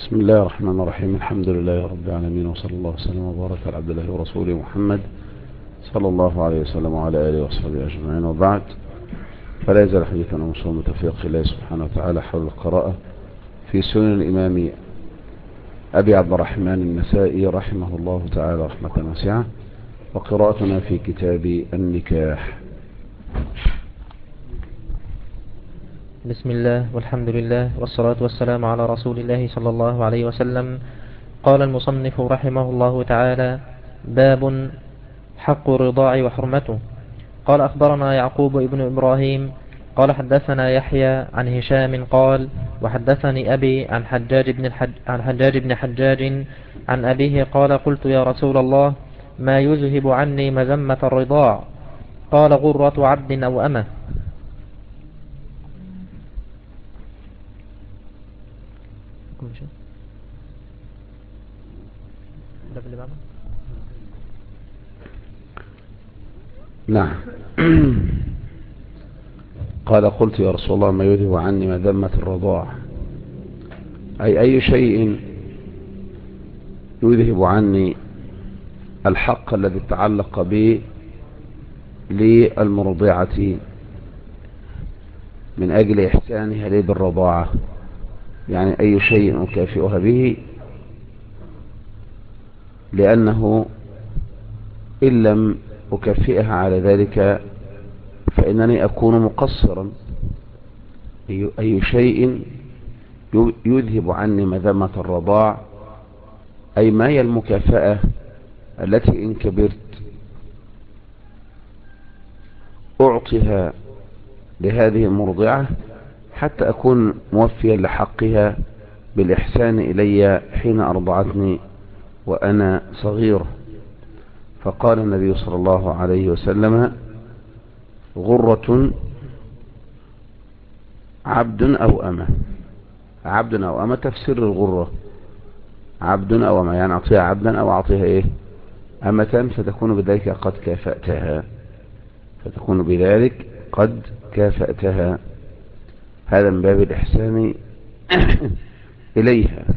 بسم الله الرحمن الرحيم. الحمد لله رب العالمين، وصلى الله وسلم وبارك على عبد الله ورسوله محمد صلى الله عليه وسلم وعلى آله وصحبه أجمعين، وبعد. فلا يزال حديثنا وصول توفيق الله سبحانه وتعالى حول القراءة في سنن الإمام أبي عبد الرحمن النسائي رحمه الله تعالى رحمة واسعة، وقراءتنا في كتاب النكاح. بسم الله والحمد لله والصلاة والسلام على رسول الله صلى الله عليه وسلم. قال المصنف رحمه الله تعالى: باب حق الرضاع وحرمته. قال: أخبرنا يعقوب ابن إبراهيم قال: حدثنا يحيى عن هشام قال: وحدثني أبي عن حجاج بن حجاج عن أبيه قال: قلت يا رسول الله، ما يذهب عني مذمة الرضاع؟ قال: غرة عبد أو أمة. نعم. قال: قلت يا رسول الله، ما يذهب عني مذمة الرضاع، أي شيء يذهب عني الحق الذي تعلق به للمرضعة من أجل إحسانها لي بالرضاعة، يعني أي شيء أكافئها به، لأنه إن لم أكافئها على ذلك فإنني أكون مقصرا. أي شيء يذهب عني مذمة الرضاع، أي ما هي المكافأة التي إن كبرت أعطيها لهذه المرضعة حتى أكون موفيا لحقها بالإحسان إلي حين أرضعتني وأنا صغير. فقال النبي صلى الله عليه وسلم: غرة عبد أو أمة. عبد أو أمة تفسير الغرة، عبد أو أمة، يعني أعطيها عبدا أو أعطيها إيه؟ أمة، فتكون بذلك قد كافأتها، هذا من باب الإحسان إليها.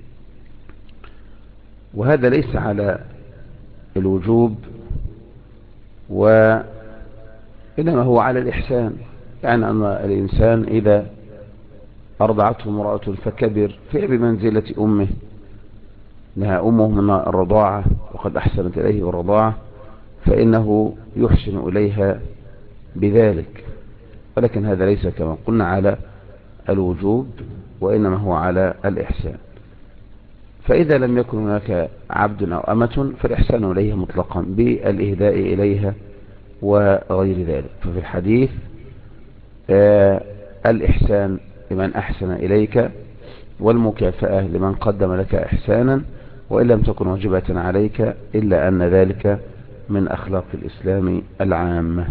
وهذا ليس على الوجوب، وإنما هو على الإحسان، يعني أن الإنسان إذا أرضعته امرأة فكبر فهي بمنزلة أمه، إنها أمه من الرضاعة وقد أحسنت إليه بالرضاعة، فإنه يحسن إليها بذلك. ولكن هذا ليس كما قلنا على الوجوب، وإنما هو على الإحسان. فإذا لم يكن هناك عبد أو أمة فالإحسان إليها مطلقا بالإهداء إليها وغير ذلك. ففي الحديث الإحسان لمن أحسن إليك، والمكافأة لمن قدم لك إحسانا، وإن لم تكن واجبة عليك، إلا أن ذلك من أخلاق الإسلام العامة.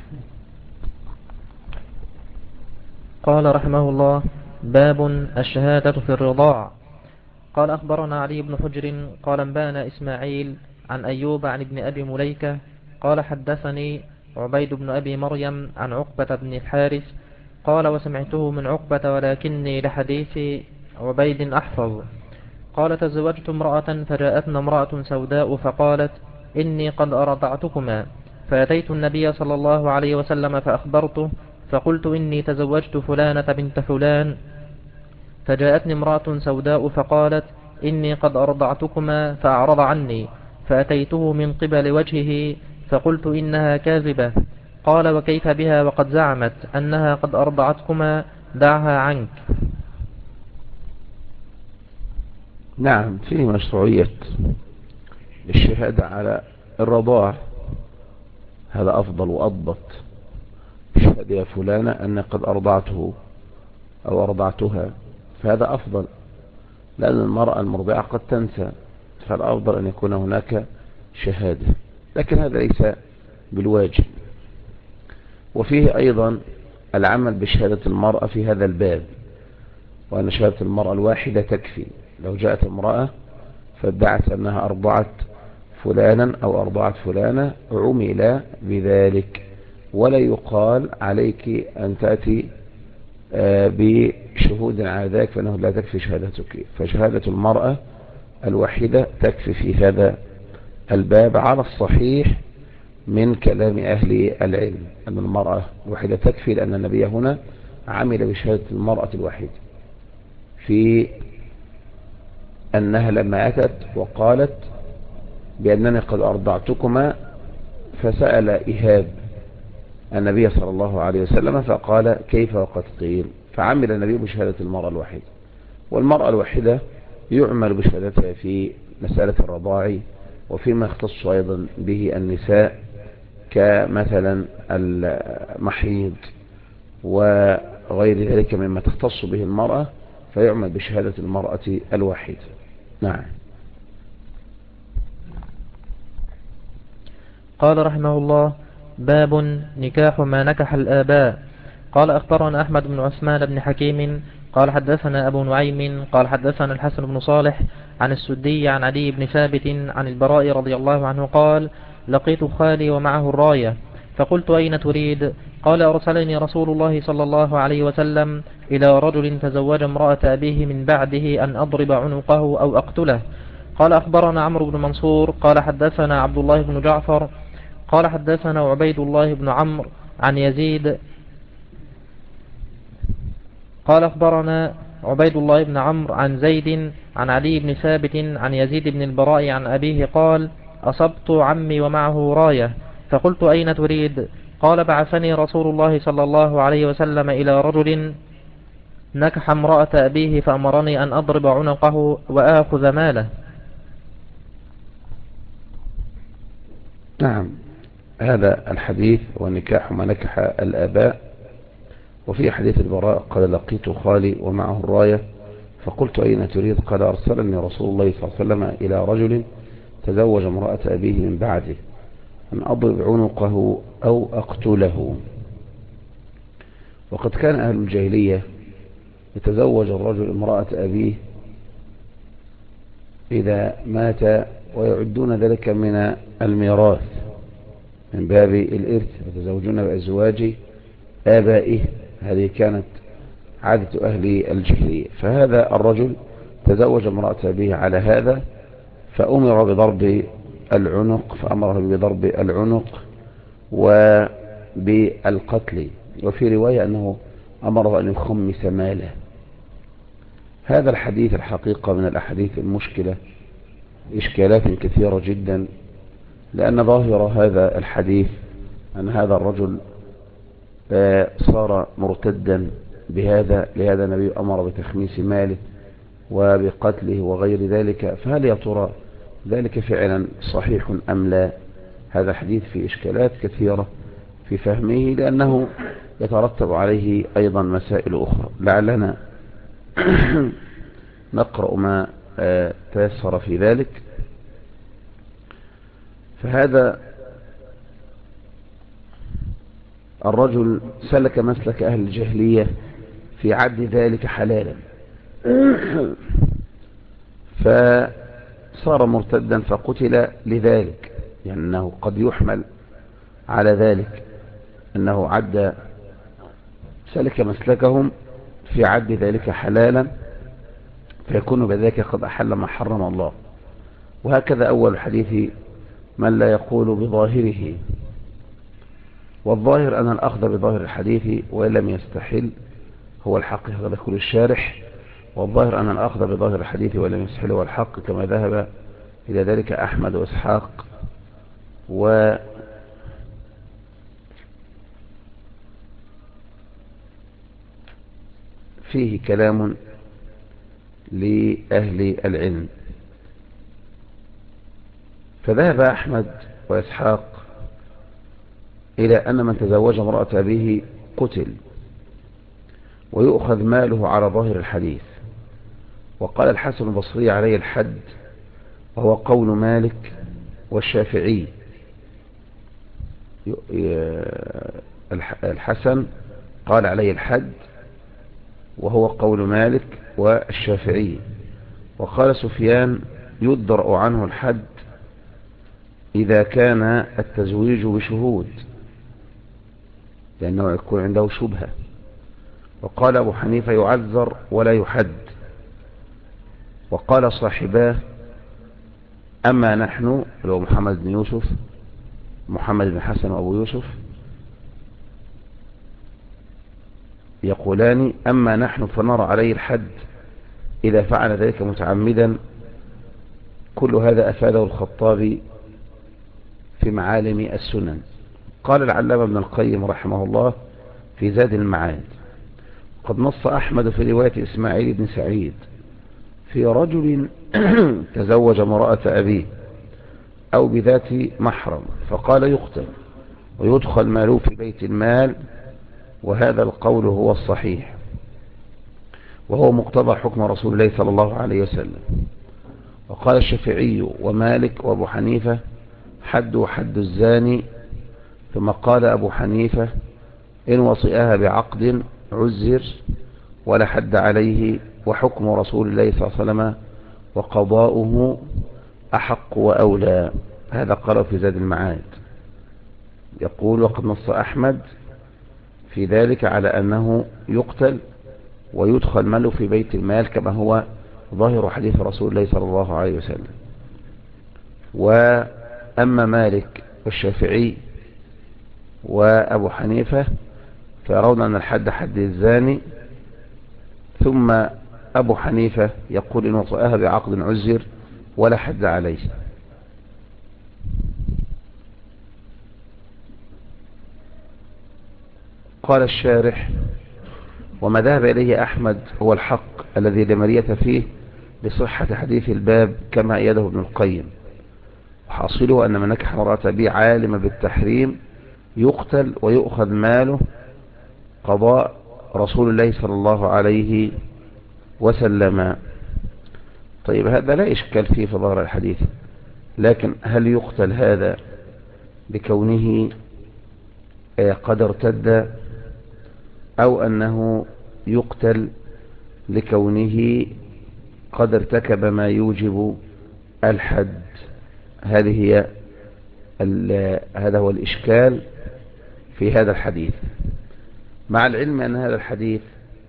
قال رحمه الله: باب الشهادة في الرضاع. قال: أخبرنا علي بن حجر قال: انبانا إسماعيل عن أيوب عن ابن أبي مليكة قال: حدثني عبيد بن أبي مريم عن عقبة بن الحارث قال: وسمعته من عقبة ولكني لحديث عبيد أحفظ. قال: تزوجت امرأة فجاءتنا امرأة سوداء فقالت: إني قد أرضعتكما. فأتيت النبي صلى الله عليه وسلم فأخبرته، فقلت: إني تزوجت فلانة بنت فلان. فجاءتني امرأة سوداء فقالت: إني قد أرضعتكما، فأعرض عني. فأتيته من قبل وجهه فقلت: إنها كاذبة. قال: وكيف بها وقد زعمت أنها قد أرضعتكما؟ دعها عنك. نعم، فيه مشروعية الشهادة على الرضاع، هذا أفضل وأضبط. اشهد يا فلانة أن قد أرضعته أو أرضعتها، فهذا أفضل، لأن المرأة المرضعة قد تنسى، فالأفضل أن يكون هناك شهادة، لكن هذا ليس بالواجب. وفيه أيضا العمل بشهادة المرأة في هذا الباب، وأن شهادة المرأة الواحدة تكفي. لو جاءت امرأة فادعت أنها أرضعت فلانا أو أرضعت فلانة عمل بذلك، ولا يقال عليك أن تأتي بشهود على ذلك فإنه لا تكفي شهادتك، فشهادة المرأة الوحيدة تكفي في هذا الباب على الصحيح من كلام أهل العلم، أن المرأة الوحيدة تكفي، لأن النبي هنا عمل بشهادة المرأة الوحيدة في أنها لما أتت وقالت بأنني قد أرضعتكما، فسأل إيهاب النبي صلى الله عليه وسلم فقال كيف وقد قيل، فعمل النبي بشهادة المرأة الوحيدة. والمرأة الوحيدة يعمل بشهادتها في مسألة الرضاع وفيما يختص أيضا به النساء كمثلا المحيض وغير ذلك مما تختص به المرأة، فيعمل بشهادة المرأة الوحيدة. نعم. قال رحمه الله: باب نكاح ما نكح الآباء. قال أخبرنا أحمد بن عثمان بن حكيم قال حدثنا أبو نعيم قال حدثنا الحسن بن صالح عن السدي عن علي بن ثابت عن البراء رضي الله عنه قال: لقيت خالي ومعه الراية، فقلت أين تريد؟ قال: أرسلني رسول الله صلى الله عليه وسلم إلى رجل تزوج امرأة أبيه من بعده أن أضرب عنقه أو أقتله. قال أخبرنا عمرو بن منصور قال حدثنا عبد الله بن جعفر قال حدثنا عبيد الله بن عمرو عن يزيد قال أخبرنا عبيد الله بن عمرو عن زيد عن علي بن ثابت عن يزيد بن البراء عن أبيه قال: أصبت عمي ومعه راية، فقلت أين تريد؟ قال: بعثني رسول الله صلى الله عليه وسلم إلى رجل نكح امرأة أبيه فأمرني أن أضرب عنقه وآخذ ماله. نعم. هذا الحديث والنكاح ما نكح الآباء. وفي حديث البراء قال: لقيت خالي ومعه الراية فقلت أين تريد؟ قال: أرسلني رسول الله صلى الله عليه وسلم إلى رجل تزوج امرأة أبيه من بعده أن أضرب عنقه أو أقتله. وقد كان أهل الجاهلية يتزوج الرجل امرأة أبيه إذا مات ويعدون ذلك من الميراث من باب الإرث، يتزوجون بأزواج آبائه. هذه كانت عادة أهل الجاهلية. فهذا الرجل تزوج امرأة أبيه على هذا، فأمر بضرب العنق، فأمره بضرب العنق وبالقتل. وفي رواية أنه أمره أن يخمس ماله. هذا الحديث الحقيقة من الأحاديث المشكلة إشكالات كثيرة جدا، لأن ظاهر هذا الحديث أن هذا الرجل صار مرتدا بهذا، لهذا النبي أمر بتخميس ماله وبقتله وغير ذلك. فهل يا ترى ذلك فعلا صحيح أم لا؟ هذا حديث في إشكالات كثيرة في فهمه، لأنه يترتب عليه أيضا مسائل أخرى. لعلنا نقرأ ما تيسر في ذلك. فهذا الرجل سلك مسلك أهل الجاهلية في عد ذلك حلالا، فصار مرتدا فقتل لذلك، يعني أنه قد يحمل على ذلك أنه سلك مسلكهم في عد ذلك حلالا، فيكون بذلك قد أحل ما حرم الله. وهكذا أول الحديث من لا يقول بظاهره، والظاهر أن الأخذ بظاهر الحديث وإن لم يستحل هو الحق، هذا يقول الشارح. والظاهر أن الأخذ بظاهر الحديث وإن لم يستحل هو الحق، كما ذهب إلى ذلك أحمد وإسحاق. وفيه كلام لأهل العلم. فذهب أحمد وإسحاق إلى أن من تزوج امرأة أبيه قتل ويؤخذ ماله على ظاهر الحديث. وقال الحسن البصري عليه الحد، وهو قول مالك والشافعي. الحسن قال عليه الحد وهو قول مالك والشافعي. وقال سفيان يدرأ عنه الحد إذا كان التزويج بشهود، لأنه يكون عنده شبهة. وقال أبو حنيفة يعذر ولا يحد. وقال صاحباه أما نحن، اللي هو محمد بن يوسف، محمد بن حسن وأبو يوسف، يقولان أما نحن فنرى عليه الحد إذا فعل ذلك متعمدا. كل هذا أفاده الخطابي في معالم السنن. قال العلامة ابن القيم رحمه الله في زاد المعاد: قد نص أحمد في رواية إسماعيل بن سعيد في رجل تزوج امرأة أبيه أو بذات محرم، فقال يقتل ويدخل ماله في بيت المال، وهذا القول هو الصحيح، وهو مقتضى حكم رسول الله صلى الله عليه وسلم. وقال الشافعي ومالك وابو حنيفة حد حد الزاني. ثم قال أبو حنيفة إن وصئها بعقد عزر ولا حد عليه، وحكم رسول الله صلى الله عليه وسلم وقضاؤه أحق وأولى. هذا قال في زاد المعاد. يقول: وقد نص أحمد في ذلك على أنه يقتل ويدخل ماله في بيت المال، كما هو ظاهر حديث رسول الله صلى الله عليه وسلم. وأما مالك والشافعي وأبو حنيفة فيرون أن الحد حد الزاني. ثم أبو حنيفة يقول إن وطئها بعقد عزر ولا حد عليه. قال الشارح: وما ذهب إليه أحمد هو الحق الذي لا مرية فيه لصحة حديث الباب، كما أيده ابن القيم. وحاصله أن من نكح امرأة به عالم بالتحريم يقتل ويؤخذ ماله، قضاء رسول الله صلى الله عليه وسلم. طيب، هذا لا إشكال فيه في ظاهر الحديث، لكن هل يقتل هذا بكونه قد ارتد، أو أنه يقتل لكونه قد ارتكب ما يوجب الحد؟ هذا هو الإشكال في هذا الحديث، مع العلم أن هذا الحديث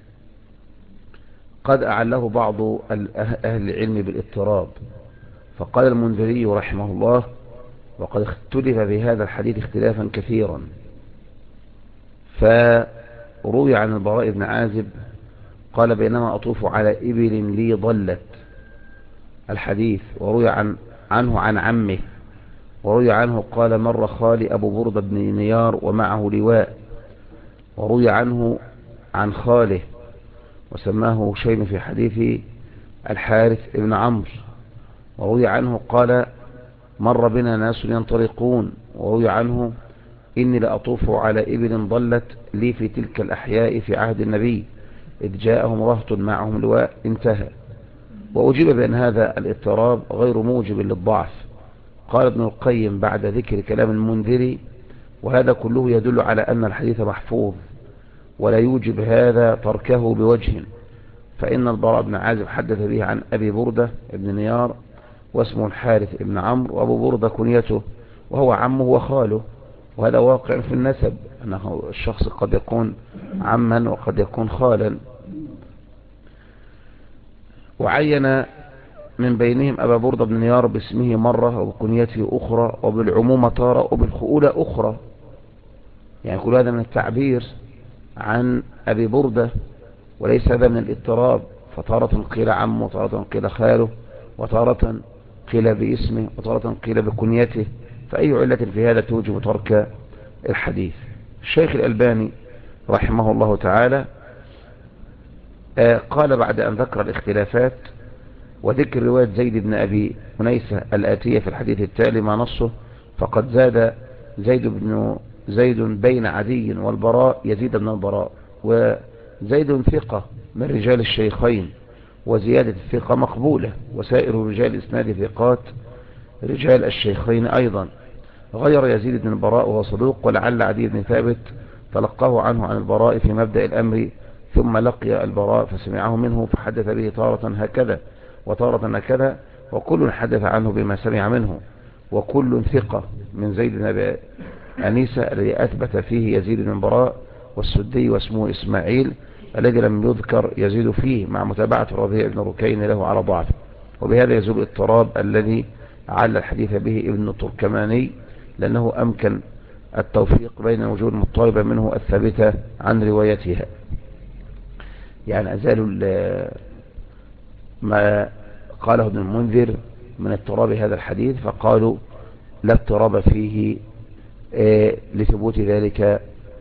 قد أعله بعض أهل العلم بالاضطراب. فقال المنذري رحمه الله: وقد اختلف في هذا الحديث اختلافا كثيرا. فروي عن البراء بن عازب قال: بينما أطوف على إبل لي ضلت، الحديث. وروي عنه عن عمه. وروي عنه قال: مر خالي أبو بردة بن نيار ومعه لواء. وروي عنه عن خاله وسماه هشيم في حديث الحارث بن عمرو. وروي عنه قال: مر بنا ناس ينطلقون. وروي عنه: إني لأطوف على إبل ضلت لي في تلك الأحياء في عهد النبي إذ جاءهم رهط معهم لواء. انتهى. وأجيب بأن هذا الاضطراب غير موجب للضعف. قال ابن القيم بعد ذكر كلام المنذري: وهذا كله يدل على أن الحديث محفوظ، ولا يوجب هذا تركه بوجه. فإن البراء بن عازب حدث به عن أبي بردة بن نيار، واسمه الحارث بن عمرو، وأبو بردة كنيته، وهو عمه وخاله. وهذا واقع في النسب، أنه الشخص قد يكون عما وقد يكون خالا. وعين من بينهم أبا بردة بن نيار باسمه مرة، وبكنيته أخرى، وبالعمومة تارة، وبالخؤولة أخرى. يعني كل هذا من التعبير عن أبي بردة، وليس هذا من الاضطراب. فتارة قيل عمه، وتارة قيل خاله، وتارة قيل باسمه، وتارة قيل بكنيته. فأي علة في هذا توجب ترك الحديث؟ الشيخ الألباني رحمه الله تعالى قال بعد أن ذكر الاختلافات وذكر رواية زيد بن أبي أنيسة الآتية في الحديث التالي ما نصه: فقد زاد زيد بين عدي والبراء يزيد بن البراء. وزيد ثقة من رجال الشيخين، وزيادة الثقة مقبولة، وسائر رجال إسناد ثقات رجال الشيخين أيضا. غير يزيد بن البراء وهو صدوق، ولعل عدي بن ثابت تلقاه عنه عن البراء في مبدأ الأمر، ثم لقي البراء فسمعه منه فحدث به تارة هكذا وتارة هكذا، وكل حدث عنه بما سمع منه، وكل ثقة من زيد بن أبي أنيسة الذي أثبت فيه يزيد بن البراء والسدي واسمه إسماعيل. الذي لم يذكر يزيد فيه مع متابعة الربيع بن ركين له على ضعفه، وبهذا يزول الاضطراب الذي عل الحديث به ابن التركماني، لأنه أمكن التوفيق بين وجوه المضطربة منه الثابتة عن روايتها. يعني أزالوا ما قاله ابن المنذر من اضطراب هذا الحديث، فقالوا لا اضطراب فيه لثبوت ذلك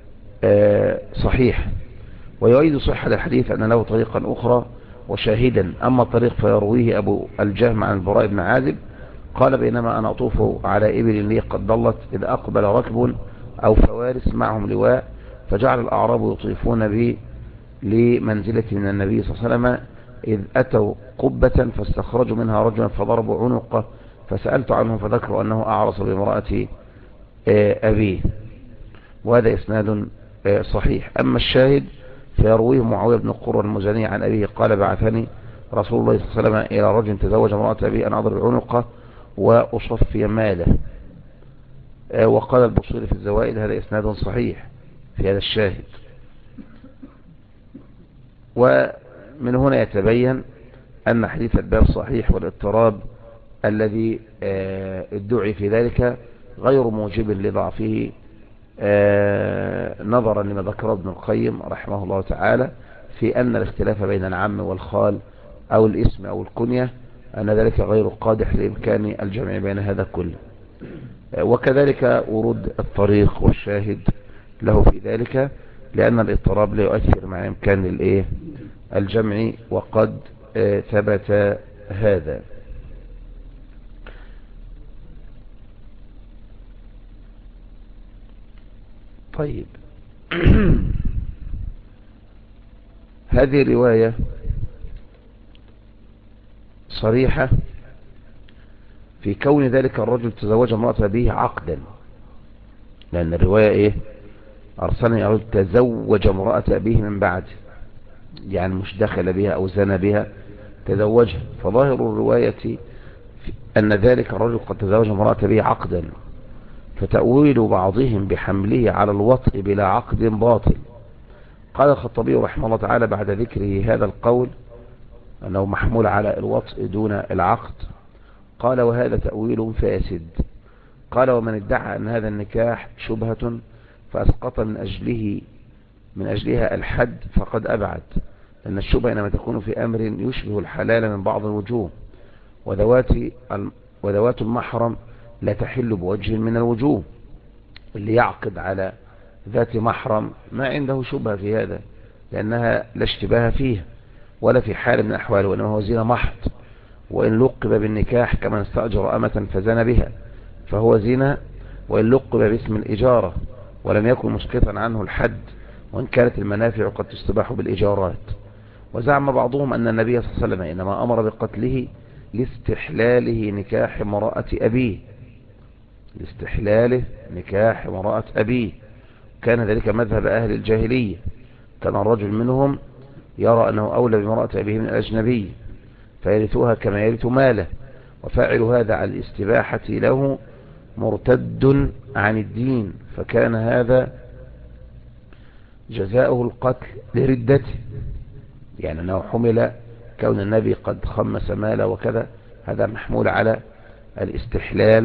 صحيح. ويؤيد صحة الحديث أن له طريقا أخرى وشاهدا. أما الطريق فيرويه أبو الجهم عن البراء بن عازب قال بينما أنا أطوف على إبل لي قد ضلت إذ أقبل ركب أو فوارس معهم لواء، فجعل الأعراب يطيفون بي لمنزلة من النبي صلى الله عليه وسلم، إذ أتوا قبة فاستخرجوا منها رجلا فضربوا عنقه، فسألت عنه فذكروا أنه أعرص بامرأة أبيه. وهذا إسناد صحيح. أما الشاهد فيرويه معاوية بن قرة المزني عن أبيه قال بعثني رسول الله صلى الله عليه وسلم إلى رجل تزوج امرأة أبيه أن أضرب عنقه وأصفي ماله. وقال البصيري في الزوائد هذا إسناد صحيح في هذا الشاهد. ومن هنا يتبين أن حديث الباب صحيح، والاضطراب الذي ادعي في ذلك غير موجب لضعفه، نظرا لما ذكر ابن القيم رحمه الله تعالى في أن الاختلاف بين العم والخال أو الاسم أو الكنية أن ذلك غير قادح لإمكان الجمع بين هذا كله. وكذلك ورود الطريق والشاهد له في ذلك، لأن الاضطراب لا يؤثر مع إمكان الجمع، وقد ثبت هذا. طيب هذه رواية صريحة في كون ذلك الرجل تزوج امرأة به عقدا، لأن الرواية إيه؟ أرسلني الرجل تزوج امرأة به من بعد، يعني مش دخل بها أو زنى بها، تزوجها. فظاهر الرواية أن ذلك الرجل قد تزوج امرأة به عقدا، فتأويل بعضهم بحمله على الوطء بلا عقد باطل. قال الخطابي رحمه الله تعالى بعد ذكره هذا القول أنه محمول على الوطء دون العقد، قال وهذا تأويل فاسد. قال ومن ادعى أن هذا النكاح شبهة فأسقط من أجلها الحد فقد أبعد، لأن الشبهة إنما تكون في أمر يشبه الحلال من بعض الوجوه، وذوات المحرم لا تحل بوجه من الوجوه. اللي يعقد على ذات محرم ما عنده شبهة في هذا، لأنها لا اشتباه فيها ولا في حال من الأحوال، وإنما هو زنا محض. وإن لقب بالنكاح كمن استأجر أمة فزن بها فهو زنا، وإن لقب باسم الإجارة ولم يكن مسقطا عنه الحد، وإن كانت المنافع قد تستباح بالإجارات. وزعم بعضهم أن النبي صلى الله عليه وسلم إنما أمر بقتله لاستحلاله نكاح امرأة أبيه، لاستحلاله نكاح امرأة أبيه. كان ذلك مذهب أهل الجاهلية، كان الرجل منهم يرى أنه أولى بامرأة أبيه من الأجنبي فيرثوها كما يرث ماله، وفاعل هذا على الاستباحة له مرتد عن الدين، فكان هذا جزاؤه القتل لردته. يعني أنه حمل كون النبي قد خمس ماله وكذا، هذا محمول على الاستحلال،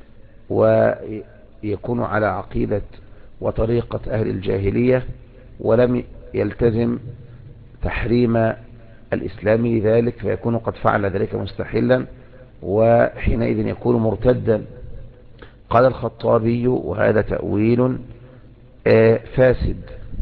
ويكون على عقيدة وطريقة أهل الجاهلية، ولم يلتزم تحريم الإسلام لذلك، فيكون قد فعل ذلك مستحلا، وحينئذ يكون مرتدا. قال الخطابي وهذا تأويل فاسد،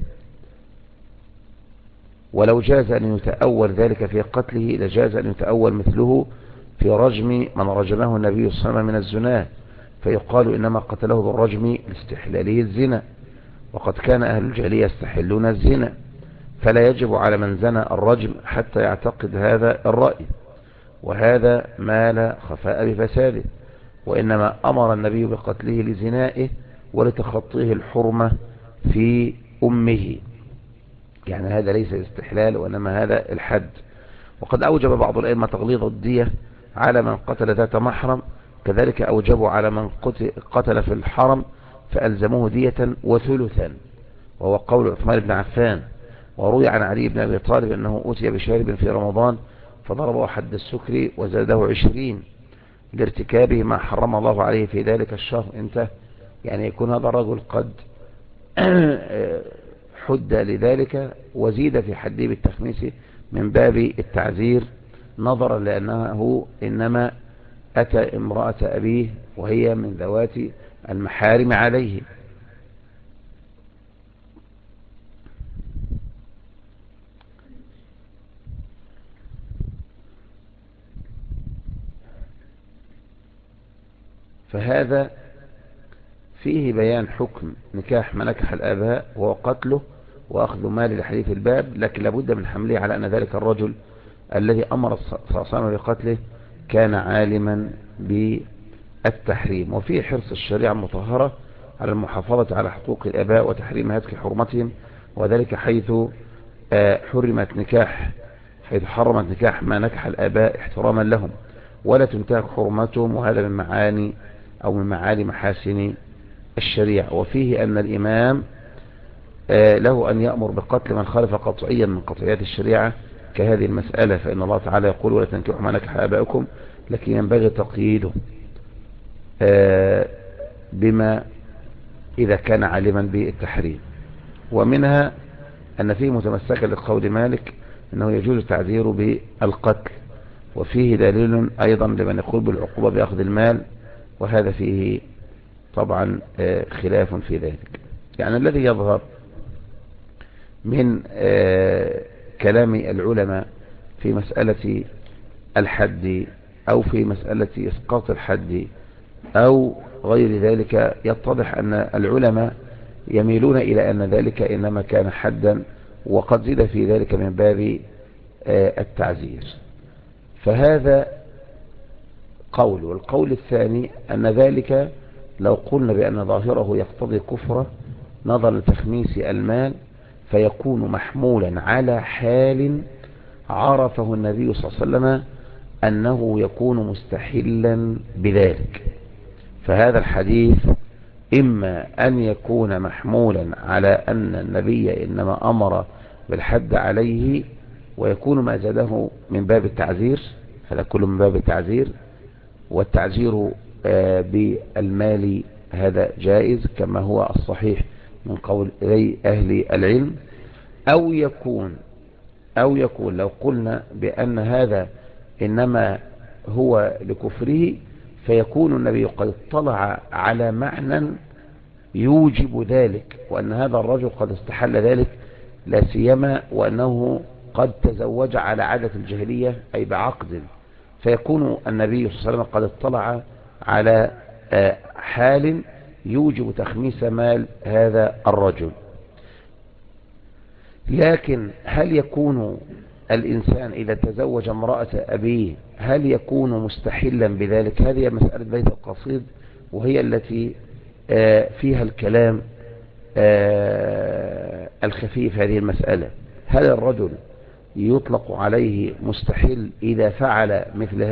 ولو جاز أن يتأول ذلك في قتله لجاز أن يتأول مثله في رجم من رجمه النبي صلى الله عليه وسلم من الزنا، فيقال إنما قتله بالرجم لاستحلاله الزنا، وقد كان أهل الجاهلية يستحلون الزنا، فلا يجب على من زنى الرجم حتى يعتقد هذا الرأي، وهذا ما لا خفاء بفساده. وإنما أمر النبي بقتله لزنائه ولتخطيه الحرمة في أمه، يعني هذا ليس استحلال وإنما هذا الحد. وقد أوجب بعض الأئمة تغليظ الدية على من قتل ذات محرم، كذلك أوجبوا على من قتل في الحرم فألزموه دية وثلثا، وهو قول عثمان بن عفان. وروي عن علي بن أبي طالب أنه أتي بشارب في رمضان فضربه حد السكر وزاده 20 لارتكابه ما حرم الله عليه في ذلك الشهر. انت يعني يكون هذا الرجل قد حد لذلك وزيد في حده بالتخميس من باب التعزير، نظرا لأنه إنما أتى امرأة أبيه وهي من ذوات المحارم عليه. فهذا فيه بيان حكم نكاح ما نكح الآباء وهو قتله وأخذ مال لحديث الباب، لكن لابد من حمله على أن ذلك الرجل الذي أمر صلى الله عليه وسلم بقتله كان عالما بالتحريم. وفيه حرص الشريعة المطهرة على المحافظة على حقوق الآباء وتحريم هتك حرمتهم، وذلك حيث حيث حرمت نكاح ما نكح الآباء احتراما لهم ولا تنتهك حرمتهم، وهذا من معاني أو من معالي محاسن الشريعة. وفيه أن الإمام له أن يأمر بقتل من خالف قطعيا من قطعيات الشريعة كهذه المسألة، فإن الله تعالى يقول ولا تنكحوا ما نكح آباؤكم، لكن ينبغي تقييده بما إذا كان عالما بالتحريم. ومنها أن فيه متمسكا لقول مالك أنه يجوز تعذيره بالقتل، وفيه دليل أيضا لمن يقول بالعقوبة بأخذ المال، وهذا فيه طبعا خلاف في ذلك. يعني الذي يظهر من كلام العلماء في مسألة الحد أو في مسألة إسقاط الحد أو غير ذلك، يتضح أن العلماء يميلون إلى أن ذلك إنما كان حدا، وقد زيد في ذلك من باب التعزير. فهذا قول. والقول الثاني أن ذلك لو قلنا بأن ظاهره يقتضي كفره نظر لتخميس المال فيكون محمولا على حال عرفه النبي صلى الله عليه وسلم أنه يكون مستحلا بذلك. فهذا الحديث إما أن يكون محمولا على أن النبي إنما أمر بالحد عليه ويكون ما زاده من باب التعزير، هذا كله من باب التعزير، والتعزير بالمال هذا جائز كما هو الصحيح من قول أهل العلم. أو يكون لو قلنا بأن هذا إنما هو لكفره فيكون النبي قد اطلع على معنى يوجب ذلك، وأن هذا الرجل قد استحل ذلك، لا سيما وأنه قد تزوج على عادة الجاهلية أي بعقد، فيكون النبي صلى الله عليه وسلم قد اطلع على حال يوجب تخميس مال هذا الرجل. لكن هل يكون الإنسان إذا تزوج امرأة أبيه هل يكون مستحلا بذلك؟ هذه مسألة بيت القصيد، وهي التي فيها الكلام الخفيف. هذه المسألة هل الرجل يطلق عليه مستحل إذا فعل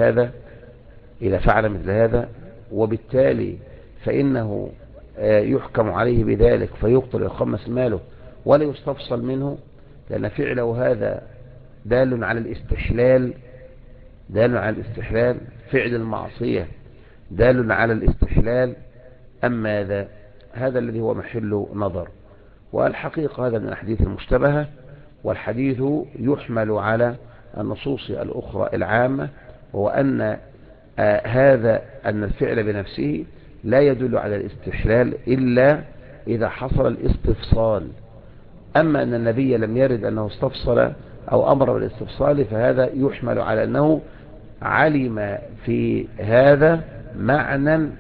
مثل هذا وبالتالي فإنه يحكم عليه بذلك فيقتل ويخمس ماله ولا يستفصل منه، لأن فعله هذا دال على الاستحلال، فعل المعصية دال على الاستحلال. أما هذا الذي هو محل نظر. والحقيقة هذا من الحديث المشتبهة، والحديث يحمل على النصوص الأخرى العامة، وهو أن أن الفعل بنفسه لا يدل على الاستحلال إلا إذا حصل الاستفصال. أما أن النبي لم يرد أنه استفصل أو أمر بالاستفصال فهذا يحمل على أنه علم في هذا معنى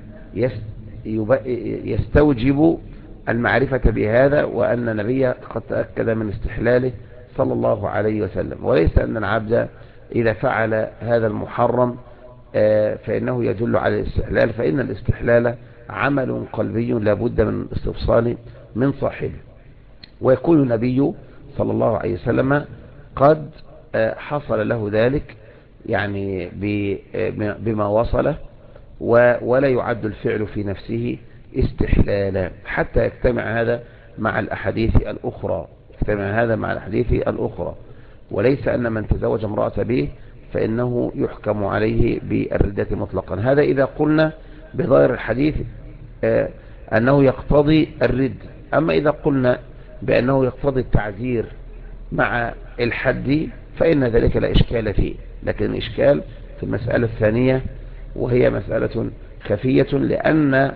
يستوجب المعرفة بهذا، وأن النبي قد تأكد من استحلاله صلى الله عليه وسلم. وليس أن العبد إذا فعل هذا المحرم فإنه يدل على الاستحلال، فإن الاستحلال عمل قلبي لا بد من استفصال من صاحبه. ويكون النبي صلى الله عليه وسلم قد حصل له ذلك يعني بما وصله، ولا يعد الفعل في نفسه استحلالا حتى يجتمع هذا مع الأحاديث الأخرى يجتمع هذا مع الحديث الأخرى، وليس أن من تزوج امرأة به فإنه يحكم عليه بالردة مطلقا. هذا إذا قلنا بظاهر الحديث أنه يقتضي الرد. أما إذا قلنا بأنه يقتضي التعزير مع الحد فإن ذلك لا إشكال فيه. لكن الإشكال في المسألة الثانية، وهي مسألة خفية، لأن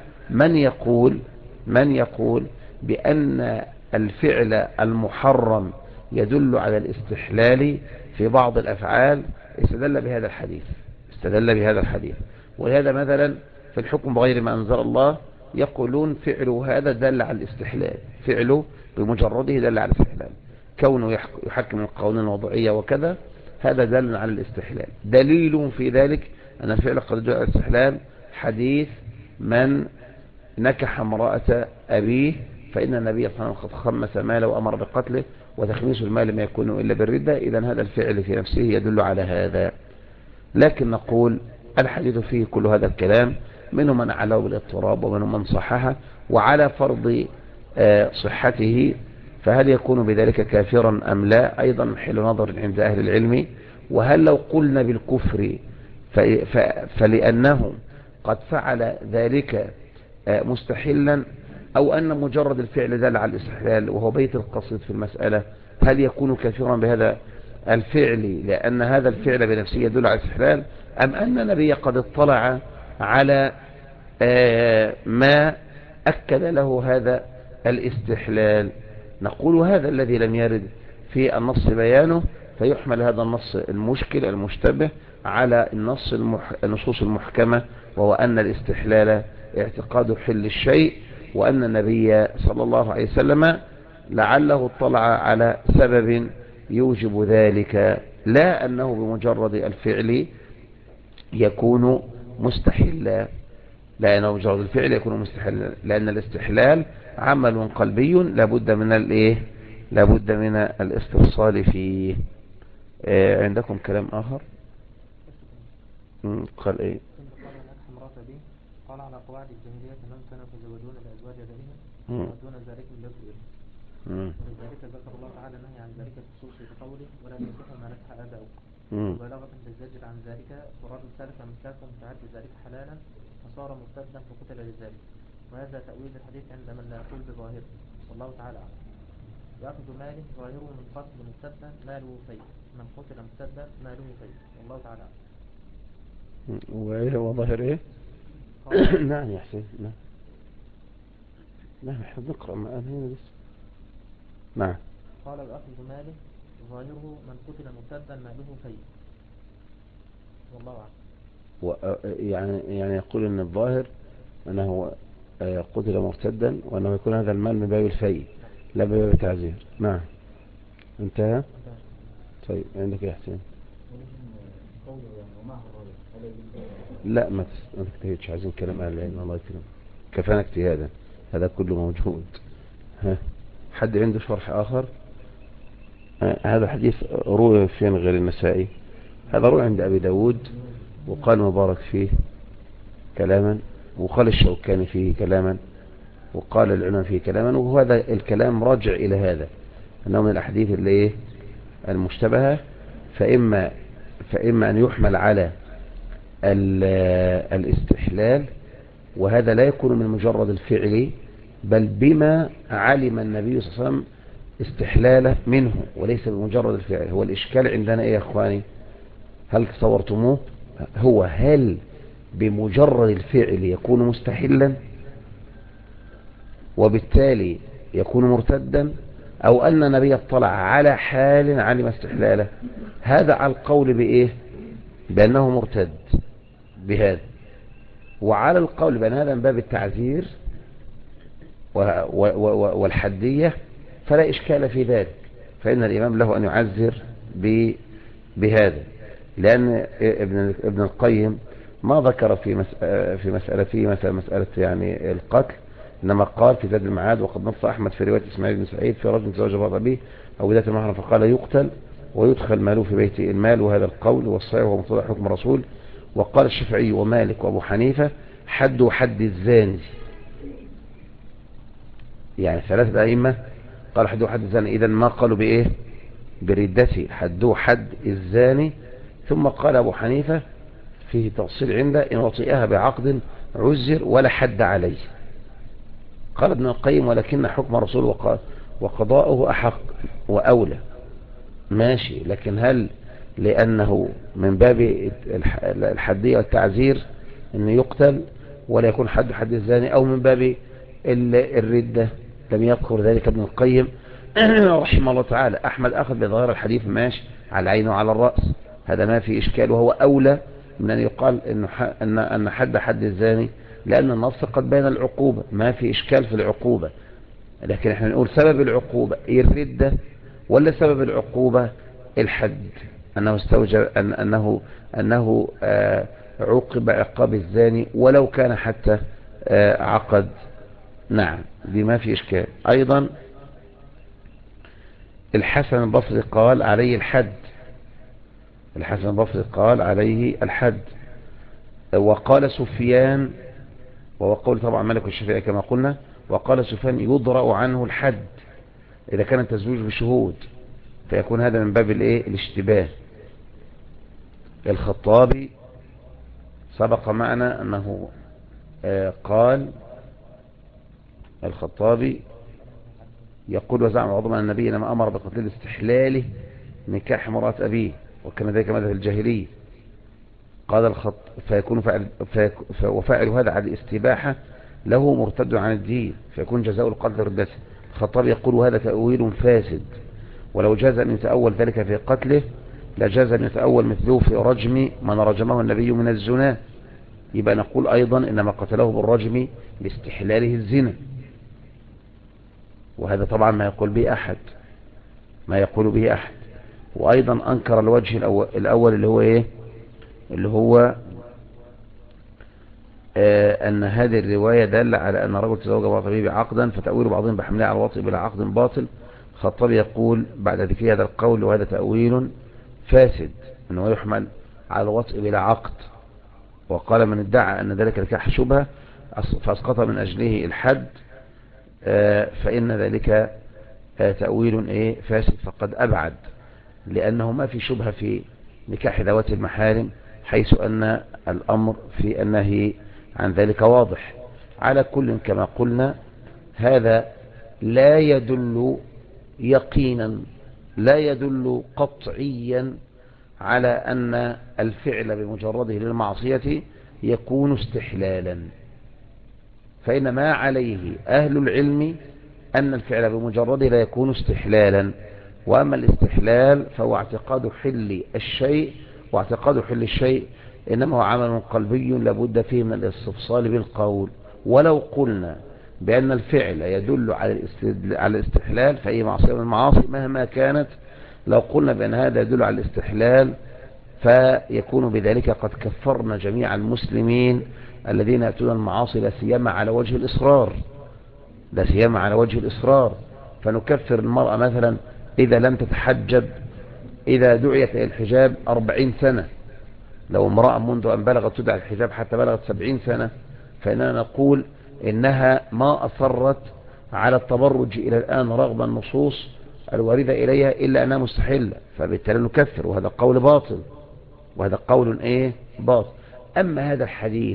من يقول بأن الفعل المحرم يدل على الاستحلال في بعض الأفعال استدل بهذا الحديث. ولهذا مثلا في الحكم بغير ما أنزل الله يقولون فعله هذا دل على الاستحلال، فعله بمجرده دل على الاستحلال، كونه يحكم القوانين الوضعية وكذا هذا دل على الاستحلال. دليل في ذلك أن الفعل قد يدل على الاستحلال حديث من نكح امرأة أبيه فإن النبي صلى الله عليه وسلم قد خمس ماله وأمر بقتله، وتخميس المال ما يكون إلا بالردة. إذن هذا الفعل في نفسه يدل على هذا. لكن نقول الحديث فيه كل هذا الكلام، منهم من أعلاه بالاضطراب ومنهم من صححه، وعلى فرض صحته فهل يكون بذلك كافرا أم لا أيضا محل نظر عند أهل العلم. وهل لو قلنا بالكفر فلأنه قد فعل ذلك مستحلا، أو أن مجرد الفعل دل على الاستحلال وهو بيت القصيد في المسألة، هل يكون كافرا بهذا الفعل لأن هذا الفعل بنفسه يدل على الاستحلال، أم أن النبي قد اطلع على ما أكد له هذا الاستحلال؟ نقول هذا الذي لم يرد في النص بيانه، فيحمل هذا النص المشكل المشتبه على النصوص المحكمة، وهو أن الاستحلال اعتقاد حل الشيء، وأن النبي صلى الله عليه وسلم لعله اطلع على سبب يوجب ذلك، لا أنه بمجرد الفعل يكون مستحلا، لأنه مجرد الفعل يكون مستحلا، لأن الاستحلال عمل قلبي لابد من لابد من الاستفصال فيه. عندكم كلام آخر؟ قال ايه؟ قال على قواعد الجاهلية أنهم كانوا يتزوجون بأزواج آبائهم ودون ذلك للرؤية، ولذلك ذكر الله تعالى النهي عن ذلك الخصوص بقوله ولا تنكحوا ما نكح آباؤكم، مبالغة بالزجر عن ذلك، ورجل سلف مثلكم فعد ذلك حلالا فصار مرتدا فقتل لذلك. وهذا تأويل الحديث عند من لا يقول بظاهره، والله تعالى أعلم. يأخذ ماله ظاهره من قتل مرتدا ماله فيه، من قتل مرتدا ماله فيه، والله تعالى أعلم. وايه هو ظاهر ايه؟ نعم يا حسين، نعم احنا بنقرأ ما قال هنا بس. نعم. قال وأخذ ماله ظاهره من قتل مرتدا ماله فيه، والله أعلم. يعني يقول ان الظاهر انه قتل مرتدا، وانه يكون هذا المال من باب الفيء لا باب التعزير. نعم انتهى. طيب عندك يا حسين؟ لا ما تجتهدش، عايزين كلام اهل العلم. الله يكرمك، كفانا اجتهادا، هذا كله موجود. حد عنده شرح اخر؟ هذا حديث روي فين غير النسائي؟ هذا روي عند ابي داود، وقال مبارك فيه كلاما، وقال الشوكاني فيه كلاما، وقال العلماء فيه كلاما، وهذا الكلام راجع الى هذا انه من الاحاديث اللي المشتبهة، فإما أن يحمل على الاستحلال، وهذا لا يكون من مجرد الفعل بل بما علم النبي صلى الله عليه وسلم استحلاله منه، وليس بمجرد الفعل. هو الإشكال عندنا إيه يا أخواني؟ هل تصورتموه؟ هل بمجرد الفعل يكون مستحلا وبالتالي يكون مرتدا، أو أن النبي اطلع على حال علم استحلاله؟ هذا على القول بإيه؟ بأنه مرتد بهذا، وعلى القول بأن هذا من باب التعزير والحدية فلا إشكال في ذلك، فإن الإمام له أن يعزر بهذا، لأن ابن القيم ما ذكر في مسألته مثلا مسألة يعني القتل، إنما قال في زاد المعاد وقد نص أحمد في رواية إسماعيل بن سعيد في رجل تزوج بعض أبيه أو بداية المحرم فقال يقتل ويدخل ماله في بيت المال، وهذا القول والصحيح هو مطلع حكم رسول. وقال الشافعي ومالك وأبو حنيفة حد الزاني، يعني ثلاثة أئمة قال حدوه حد الزاني، إذن ما قالوا بإيه؟ بردته، حدوه حد الزاني. ثم قال أبو حنيفة فيه تفصيل عنده: إن وطئها بعقد عزر ولا حد عليه. قال ابن القيم: ولكن حكم رسول وقضاؤه أحق وأولى. ماشي، لكن هل لأنه من باب الحدية والتعزير أنه يقتل ولا يكون حد الزاني، أو من باب الردة؟ لم يذكر ذلك ابن القيم رحمه الله تعالى. أحمد أخذ بظاهر الحديث، ماشي، على العين وعلى الرأس، هذا ما في إشكال، وهو أولى من أن يقال أن حد الزاني، لأن النص قد بين العقوبة، ما في إشكال في العقوبة. لكن احنا نقول سبب العقوبة الردة ولا سبب العقوبة الحد، أنه استوجب أنه عوقب عقاب الزاني ولو كان حتى عقد. نعم، دي ما في إشكال. أيضا الحسن البصري قال عليه الحد. الحسن البصري قال عليه الحد. وقال سفيان، وهو قول طبعا مالك والشافعي كما قلنا، وقال سفيان يضرأ عنه الحد إذا كان التزويج بشهود، فيكون هذا من باب الايه؟ الاشتباه. الخطابي سبق معنا أنه قال، الخطابي يقول: وزعم بعضهم أن النبي لما أمر بقتل استحلاله نكاح امرأة أبيه، وكان ذلك مذهب الجاهلية. قال وفاعل هذا على الاستباحة له مرتد عن الدين، فيكون جزاء القتل ردته. الخطابي يقول: هذا تأويل فاسد، ولو جاز أن يتأول ذلك في قتله لجاز أن يتأول مثله في رجم من رجمه النبي من الزنا. يبقى نقول أيضا إنما قتله بالرجم لاستحلاله الزنا، وهذا طبعا ما يقول به أحد، ما يقول به أحد. وأيضا أنكر الوجه الأول اللي هو إيه؟ اللي هو أن هذه الرواية دل على أن رجل تزوج مع طبيب عقدا، فتأويل بعضهم بحمله على الوطء بلا عقد باطل. خطاب يقول بعد ذكر هذا القول: وهذا تأويل فاسد، أنه يحمل على الوطء بلا عقد. وقال: من ادعى أن ذلك نكاح شبهة فأسقط من أجله الحد، فإن ذلك تأويل فاسد، فقد أبعد، لأنه ما في شبهة في نكاح ذوات المحارم، حيث أن الأمر في النهي عن ذلك واضح. على كل كما قلنا، هذا لا يدل يقينا، لا يدل قطعيا على أن الفعل بمجرده للمعصية يكون استحلالا، فإن ما عليه أهل العلم أن الفعل بمجرده لا يكون استحلالا. وأما الاستحلال فهو اعتقاد حل الشيء، واعتقاد حل الشيء إنما هو عمل قلبي لابد فيه من الاستفصال بالقول. ولو قلنا بأن الفعل يدل على الاستحلال فأي معصية من المعاصي مهما كانت، لو قلنا بأن هذا يدل على الاستحلال فيكون بذلك قد كفرنا جميع المسلمين الذين يأتون المعاصي، لا سيما على وجه الإصرار، لا سيما على وجه الإصرار. فنكفر المرأة مثلا إذا لم تتحجب، إذا دعيت إلى الحجاب 40 سنة. لو امرأة منذ أن بلغت تدعى الحجاب حتى بلغت 70 سنة، فإننا نقول إنها ما أصرت على التبرج إلى الآن رغم النصوص الواردة إليها إلا أنها مستحلة، فبالتالي نكفر، وهذا قول باطل، وهذا قول باطل. أما هذا الحديث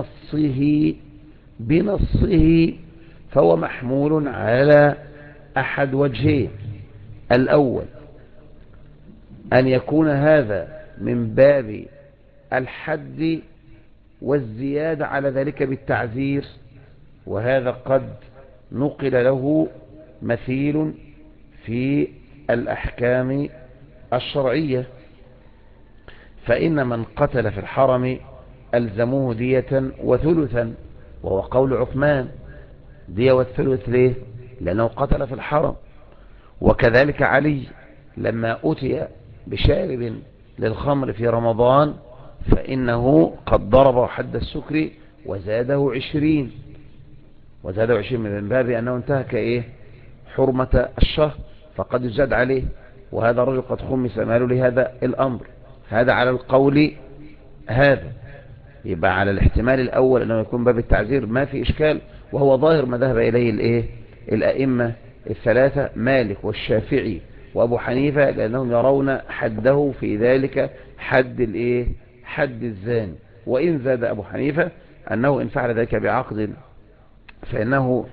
بنصه فهو محمول على أحد وجهين: الأول أن يكون هذا من باب الحد والزيادة على ذلك بالتعزير، وهذا قد نقل له مثيل في الأحكام الشرعية. فإن من قتل في الحرم ألزموه دية وثلثا، وهو قول عثمان: دية والثلث ليه؟ لأنه قتل في الحرم. وكذلك علي لما أتي بشارب للخمر في رمضان فإنه قد ضرب حد السكر وزاده 20، من باب أنه انتهك حرمة الشهر، فقد يزاد عليه، وهذا الرجل قد خمس ماله لهذا الأمر. هذا على القول هذا، يبقى على الاحتمال الأول أنه يكون باب التعزير ما في إشكال، وهو ظاهر ما ذهب إليه الأئمة الثلاثة مالك والشافعي وأبو حنيفة، لأنهم يرون حده في ذلك حد الإيه؟ حد الزاني. وإن زاد أبو حنيفة أنه إن فعل ذلك بعقد فإنه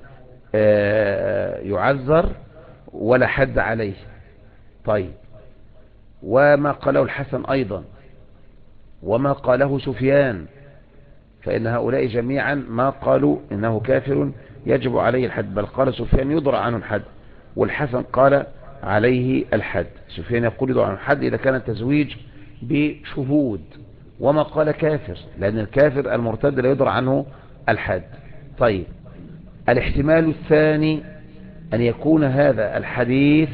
يعذر ولا حد عليه. طيب، وما قاله الحسن أيضا وما قاله سفيان، فإن هؤلاء جميعا ما قالوا إنه كافر يجب عليه الحد، بل قال سفيان يضرع عنه الحد، والحسن قال عليه الحد. سفيان يقول يضرع عنه الحد إذا كان التزويج بشهود، وما قال كافر، لأن الكافر المرتد لا يضرع عنه الحد. طيب، الاحتمال الثاني أن يكون هذا الحديث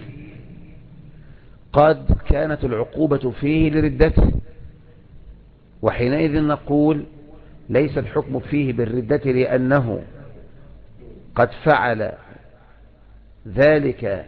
قد كانت العقوبة فيه لردته، وحينئذ نقول ليس الحكم فيه بالردة لأنه قد فعل ذلك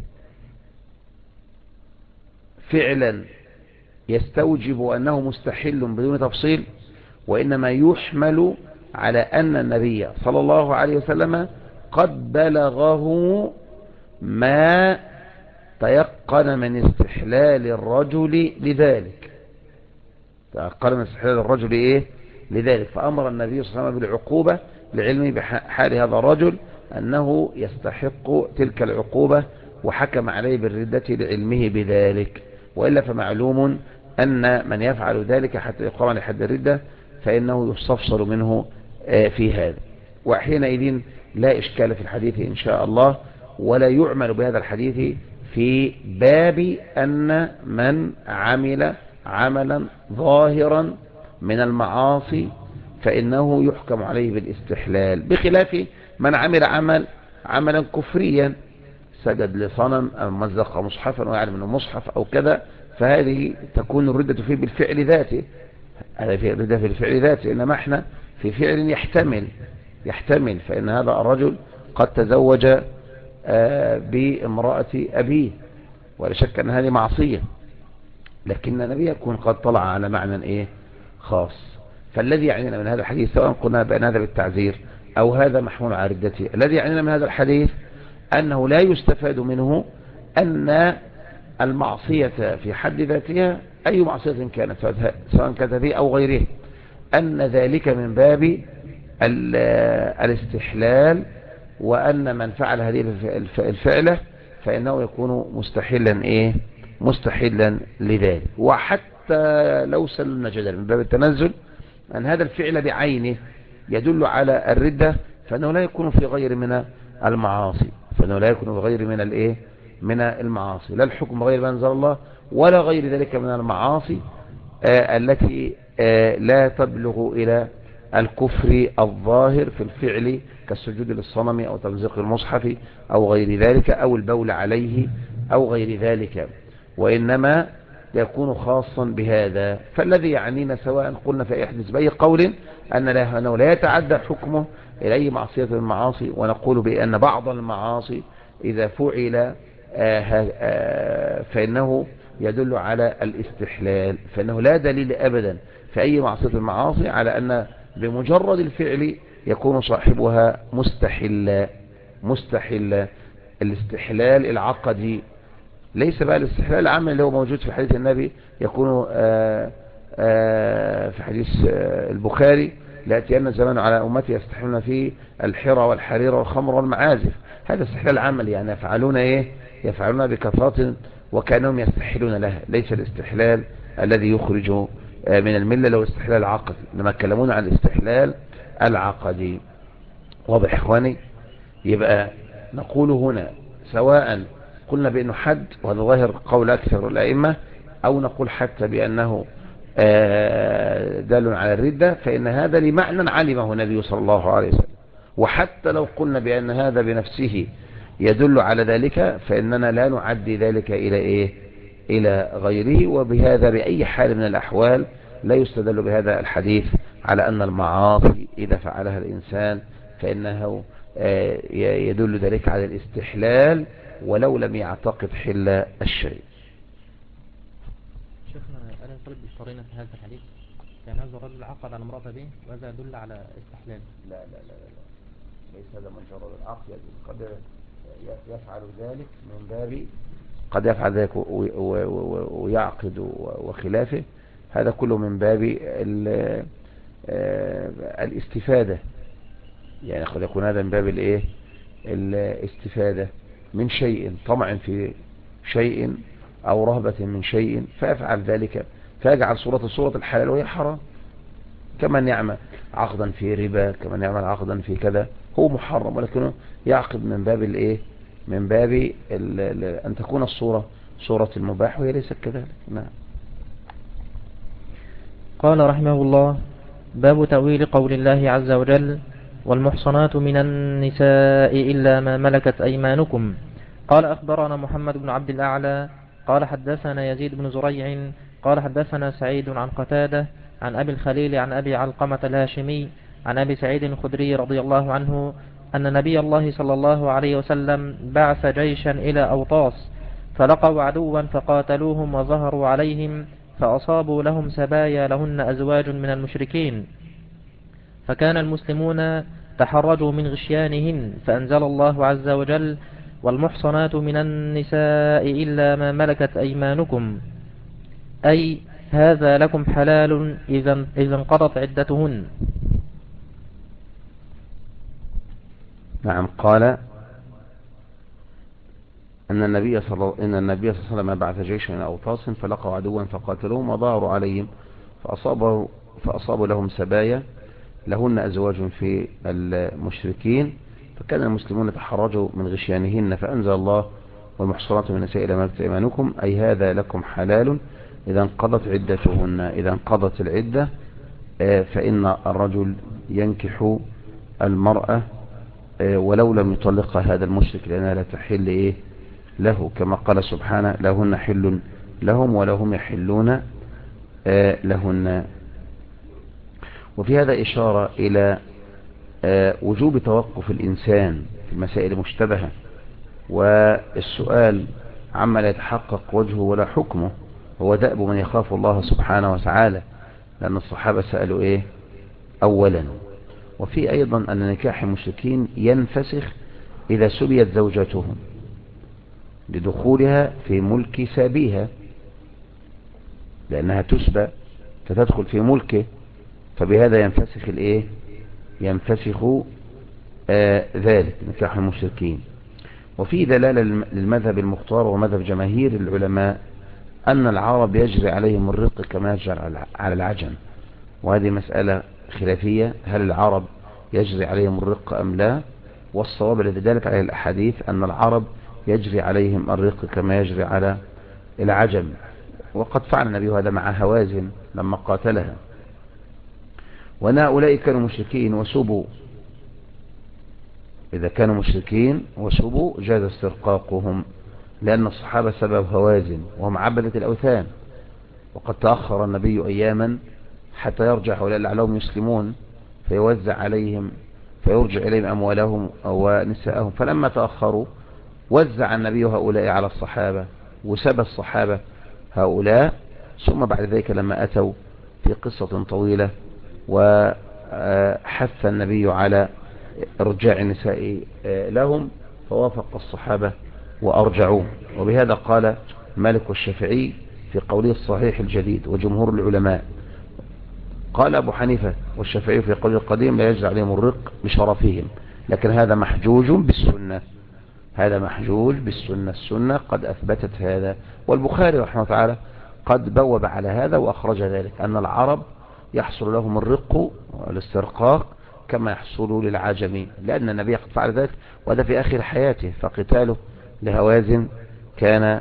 فعلا يستوجب أنه مستحل بدون تفصيل، وإنما يحمل على أن النبي صلى الله عليه وسلم قد بلغه ما تيقن من استحلال الرجل لذلك. تيقن من استحلال الرجل إيه؟ لذلك، فأمر النبي صلى الله عليه وسلم بالعقوبة لعلمه بحال هذا الرجل أنه يستحق تلك العقوبة، وحكم عليه بالردة لعلمه بذلك. وإلا فمعلوم أن من يفعل ذلك حتى يقام على حد الردة فإنه يستفصل منه في هذا. وحينئذ لا إشكال في الحديث إن شاء الله، ولا يعمل بهذا الحديث في باب أن من عمل عملا ظاهرا من المعاصي فإنه يحكم عليه بالاستحلال، بخلاف من عمل عملا كفريا، سجد لصنم أو مزق مصحفا ويعلم أنه مصحف أو كذا، فهذه تكون الردة فيه بالفعل ذاته، هذا في الردة في الفعل ذاته. إنما احنا في فعل يحتمل، فإن هذا الرجل قد تزوج بامرأة أبيه، ولا شك أن هذه معصية، لكن النبي يكون قد طلع على معنى إيه؟ خاص. فالذي يعنينا من هذا الحديث، سواء قلنا بأن هذا بالتعزير أو هذا محمول على ردته، الذي يعنينا من هذا الحديث أنه لا يستفاد منه أن المعصية في حد ذاتها أي معصية كانت، سواء كانت هذه أو غيره، أن ذلك من باب الاستحلال، وأن من فعل هذه الفعلة فإنه يكون مستحلا إيه؟ مستحلا لذلك. وحتى لو سلمنا جدلا من باب التنزل أن هذا الفعل بعينه يدل على الردة، فإنه لا يكون في غير من المعاصي، من المعاصي، لا الحكم غير ما أنزل الله ولا غير ذلك من المعاصي التي لا تبلغ إلى الكفر الظاهر في الفعل، كالسجود للصنم أو تمزيق المصحف أو غير ذلك، أو البول عليه أو غير ذلك، وإنما يكون خاصا بهذا. فالذي يعنينا سواء قلنا في يحدث بأي قول أنه لا يتعدى حكمه إلى أي معصية من المعاصي، ونقول بأن بعض المعاصي إذا فعل فإنه يدل على الاستحلال، فإنه لا دليل أبدا في أي معصية المعاصي على أن بمجرد الفعل يكون صاحبها مستحلا. الاستحلال العقدي ليس بقى الاستحلال العام اللي هو موجود في حديث النبي، يكون في حديث البخاري: لأتين الزمان على أمتي يستحلون فيه الحرى والحرير والخمر والمعازف. هذا استحلال عمل، يعني يفعلون يفعلون بكثرة وكأنهم يستحلون لها، ليس الاستحلال الذي يخرج من الملة لو استحلال العقدي، لما كلمون عن الاستحلال العقدي. واضح إخواني؟ يبقى نقول هنا سواء قلنا بأنه حد، وهذا ظاهر قول أكثر الأئمة، أو نقول حتى بأنه دال على الردة، فإن هذا لمعنى علمه النبي صلى الله عليه وسلم. وحتى لو قلنا بأن هذا بنفسه يدل على ذلك، فإننا لا نعدي ذلك إلى غيره. وبهذا بأي حال من الأحوال لا يستدل بهذا الحديث على أن المعاصي إذا فعلها الإنسان فإنه يدل ذلك على الاستحلال ولو لم يعتقد حل الشيء. شيخنا ألا يطلب بالقرينة في هذا الحديث؟ يعني هذا الرجل عقد على امرأة به وهذا يدل على استحلال. لا ليس هذا مجرد العقد، قد يفعل ذلك من باب، قد يفعل ذلك ويعقد وخلافه، هذا كله من باب الاستفادة. يعني قد يكون هذا من باب الايه، الاستفادة من شيء، طمع في شيء او رهبة من شيء، فيفعل ذلك، فيجعل صورة الحلال وهي حرام. كمن يعمل عقدا في ربا، كمن يعمل عقدا في كذا، هو محرم، ولكنه يعقد من باب الايه، من باب ان تكون الصورة صورة المباح وهي ليست كذلك. نعم. قال رحمه الله: باب تأويل قول الله عز وجل: والمحصنات من النساء إلا ما ملكت أيمانكم. قال أخبرنا محمد بن عبد الأعلى قال حدثنا يزيد بن زريع قال حدثنا سعيد عن قتادة عن أبي الخليل عن أبي علقمة الهاشمي عن أبي سعيد الخدري رضي الله عنه أن نبي الله صلى الله عليه وسلم بعث جيشا إلى أوطاس، فلقوا عدوا فقاتلوهم وظهروا عليهم، فأصابوا لهم سبايا لهن أزواج من المشركين، فكان المسلمون تحرجوا من غشيانهن، فأنزل الله عز وجل: والمحصنات من النساء إلا ما ملكت أيمانكم، أي هذا لكم حلال إذا انقضت عدتهن. نعم. قال إن النبي صلى الله عليه وسلم بعث جيشا إلى أوطاس، فلقوا عدوا فقاتلوهم وظهروا عليهم، فأصابوا لهم سبايا لهن أزواج في المشركين، فكان المسلمون تحرجوا من غشيانهن، فأنزل الله: والمحصنات من النساء إلا ما ملكت أيمانكم، أي هذا لكم حلال إذا انقضت عدتهن. إذا انقضت العدة فإن الرجل ينكح المرأة ولو لم يطلقها هذا المشرك، لأنها لا تحل إيه له، كما قال سبحانه: لهن حل لهم ولهم يحلون لهن. وفي هذا إشارة إلى وجوب توقف الإنسان في المسائل المشتبهة، والسؤال عما لا يتحقق وجهه ولا حكمه، هو دأب من يخاف الله سبحانه وتعالى، لأن الصحابة سألوا إيه أولا. وفي أيضا أن نكاح المشركين ينفسخ إذا سبيت زوجاتهم لدخولها في ملك سابيها، لأنها تسبى فتدخل في ملكه، فبهذا ينفسخ الإيه، ينفسخ ذلك نكاح المشركين. وفي دلالة للمذهب المختار ومذهب جماهير العلماء أن العرب يجري عليهم الرق كما يجري على العجم، وهذه مسألة خلافية، هل العرب يجري عليهم الرق أم لا؟ والصواب الذي دلت عليه الأحاديث أن العرب يجري عليهم الرق كما يجري على العجم، وقد فعل النبي هذا مع هوازن لما قاتلها. وأن هؤلاء كانوا مشركين وسبوا، إذا كانوا مشركين وسبوا جاز استرقاقهم، لأن الصحابة سبب هوازن وهم عبدة الأوثان، وقد تأخر النبي أياما حتى يرجع هؤلاء لعلهم يسلمون، فيوزع عليهم فيرجع إليهم أموالهم ونساءهم، فلما تأخروا وزع النبي هؤلاء على الصحابة وسبى الصحابة هؤلاء، ثم بعد ذلك لما أتوا في قصة طويلة وحث النبي على ارجاع النساء لهم، فوافق الصحابة وأرجعوه. وبهذا قال مالك والشافعي في قوله الصحيح الجديد وجمهور العلماء. قال أبو حنيفة والشافعي في قوله القديم: لا يجري عليهم الرق بشرفهم، لكن هذا محجوج بالسنة، هذا محجوج بالسنة، السنة قد أثبتت هذا. والبخاري رحمه تعالى قد بوب على هذا وأخرج ذلك، أن العرب يحصل لهم الرق والاسترقاق كما يحصل للعجم، لأن النبي قد فعل ذلك، وهذا في آخر حياته، فقتاله لهوازن كان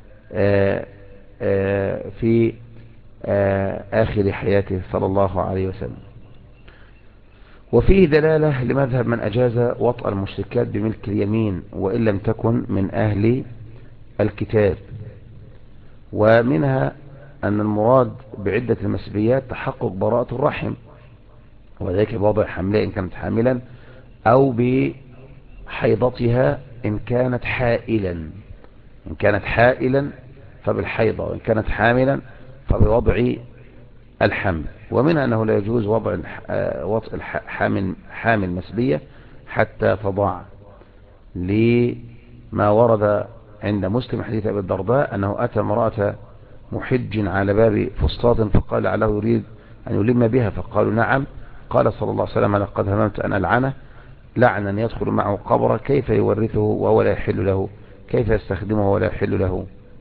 في آخر حياته صلى الله عليه وسلم. وفيه دلالة لمذهب من أجاز وطأ المشركات بملك اليمين وإن لم تكن من أهل الكتاب، ومنها أن المراد بعدة المسبيات تحقق براءة الرحم، وذلك بوضع حملها إن كانت حاملا، أو بحيضتها إن كانت حائلا، إن كانت حائلا فبالحيضة، وإن كانت حاملا فبوضع الحمل. ومنها أنه لا يجوز وضع حامل مسبية حتى تضع ما ورد عند مسلم حديث أبي الدرداء أنه أتى امرأة محج على باب فسطاط فقال لعله يريد أن يلم بها، فقالوا نعم. قال صلى الله عليه وسلم لقد هممت أن ألعنه لعنا يدخل معه قبره، كيف يورثه وهو لا يحل له، كيف يستخدمه ولا يحل له.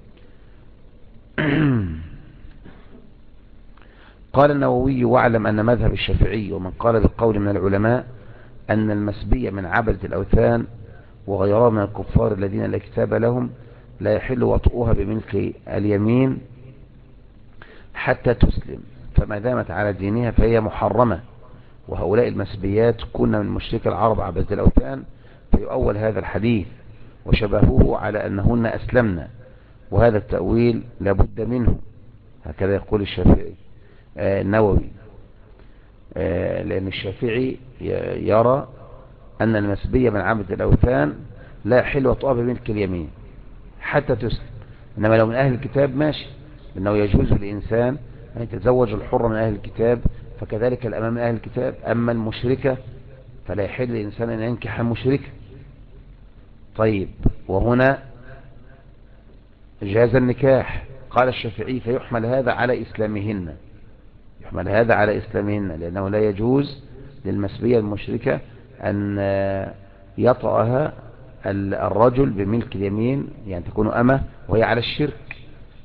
قال النووي واعلم أن مذهب الشافعي ومن قال بالقول من العلماء أن المسبية من عبدة الأوثان وغيرها من الكفار الذين لا كتاب لهم لا يحل وطئها بملك اليمين حتى تسلم، فما دامت على دينها فهي محرمة. وهؤلاء المسبيات كنا من مشرك العرب عبدة الأوثان، فيؤول هذا الحديث وشبهه على أنهن أسلمنا، وهذا التأويل لابد منه. هكذا يقول الشافعي النووي، لأن الشافعي يرى أن المسبية من عبدة الأوثان لا يحل وطئها بملك اليمين حتى تسلم. إنما لو من أهل الكتاب ماشي، إنه يجوز للإنسان أن يتزوج الحر من أهل الكتاب، فكذلك الأمام من أهل الكتاب. أما المشركة فلا يحل للإنسان أن ينكح مشركة. طيب، وهنا جاز النكاح. قال الشافعي فيحمل هذا على إسلامهن، يحمل هذا على إسلامهن، لأنه لا يجوز للمسبية المشركة أن يطأها الرجل بملك اليمين، يعني تكون أمة وهي على الشرك،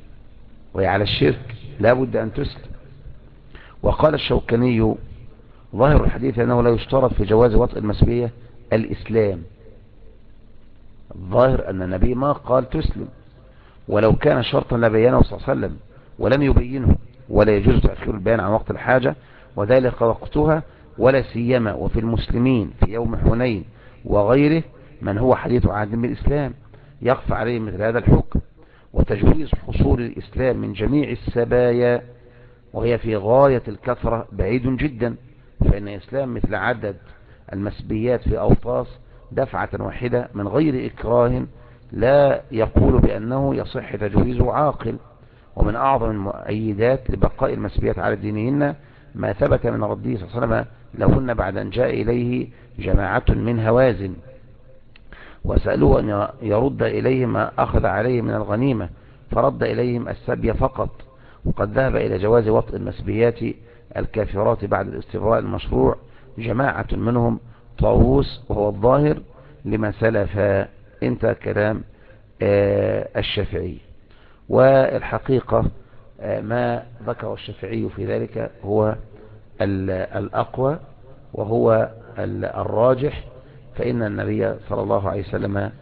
لا بد أن تسلم. وقال الشوكاني ظاهر الحديث أنه لا يشترط في جواز وطء المسبية الإسلام. الظاهر أن النبي ما قال تسلم، ولو كان شرطا لبينه صلى الله عليه وسلم ولم يبينه، ولا يجوز تأخير البيان عن وقت الحاجة، وذلك وقتها، ولا سيما وفي المسلمين في يوم حنين وغيره من هو حديث عهد بالإسلام يخفى عليه مثل هذا الحكم. وتجويز حصول الإسلام من جميع السبايا وهي في غاية الكثرة بعيد جدا، فإن إسلام مثل عدد المسبيات في أوطاس دفعة واحدة من غير إكراه لا يقول بأنه يصح تجويزه عاقل. ومن أعظم المؤيدات لبقاء المسبيات على دينهن ما ثبت من رده صلى الله عليه وسلم لهن بعد أن جاء إليه جماعة من هوازن وسألوه أن يرد إليهم ما أخذ عليه من الغنيمة، فرد إليهم السبي فقط. وقد ذهب إلى جواز وطء المسبيات الكافرات بعد الاستبراء المشروع جماعة منهم طاووس، وهو الظاهر لما سلف. انت كلام الشافعي. والحقيقة ما ذكر الشافعي في ذلك هو الأقوى وهو الراجح، فإن النبي صلى الله عليه وسلم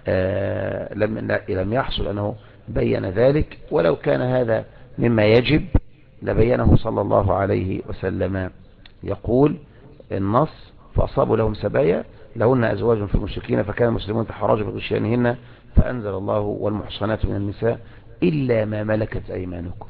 لم يحصل أنه بين ذلك، ولو كان هذا مما يجب لبينه صلى الله عليه وسلم. يقول النص فأصابوا لهم سبايا لهن أزواج في المشركين فكان المسلمون تحرجوا بغشيانهن، فأنزل الله والمحصنات من النساء إلا ما ملكت أيمانكم.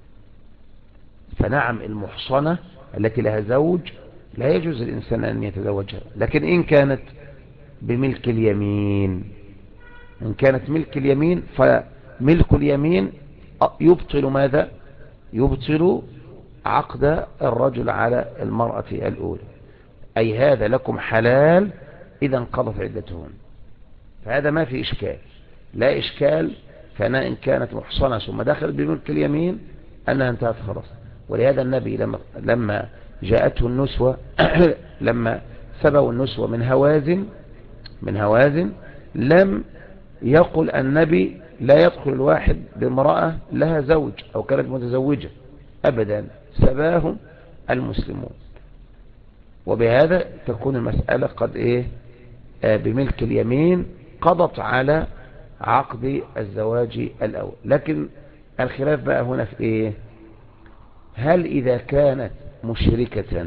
فنعم المحصنة التي لها زوج لا يجوز الإنسان أن يتزوجها، لكن إن كانت بملك اليمين، إن كانت ملك اليمين فملك اليمين يبطل ماذا؟ يبطل عقد الرجل على المرأة الأولى، أي هذا لكم حلال إذا انقضت عدتهن. فهذا ما في إشكال، لا إشكال. فأنا إن كانت محصنة ثم دخلت بملك اليمين أنها انتهت خلاص. ولهذا النبي لما جاءته النسوة لما سبوا النسوة من هوازن لم يقل النبي لا يدخل الواحد بامرأة لها زوج أو كانت متزوجة أبدا، سباهم المسلمون. وبهذا تكون المسألة قد بملك اليمين قضت على عقد الزواج الأول. لكن الخلاف بقى هنا في هل إذا كانت مشركة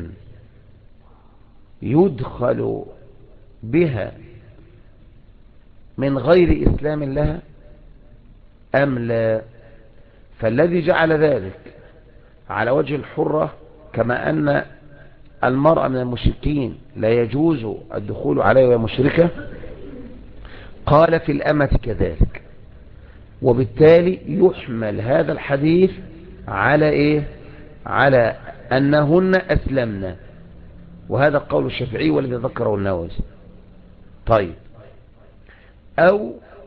يدخل بها من غير إسلام لها أم لا؟ فالذي جعل ذلك على وجه الحرة كما أن المرأة من المشركين لا يجوز الدخول عليها وهي مشركة، قال في الأمة كذلك. وبالتالي يحمل هذا الحديث على على أنهن أسلمنا، وهذا قول الشافعي والذي ذكره النووي. طيب، أو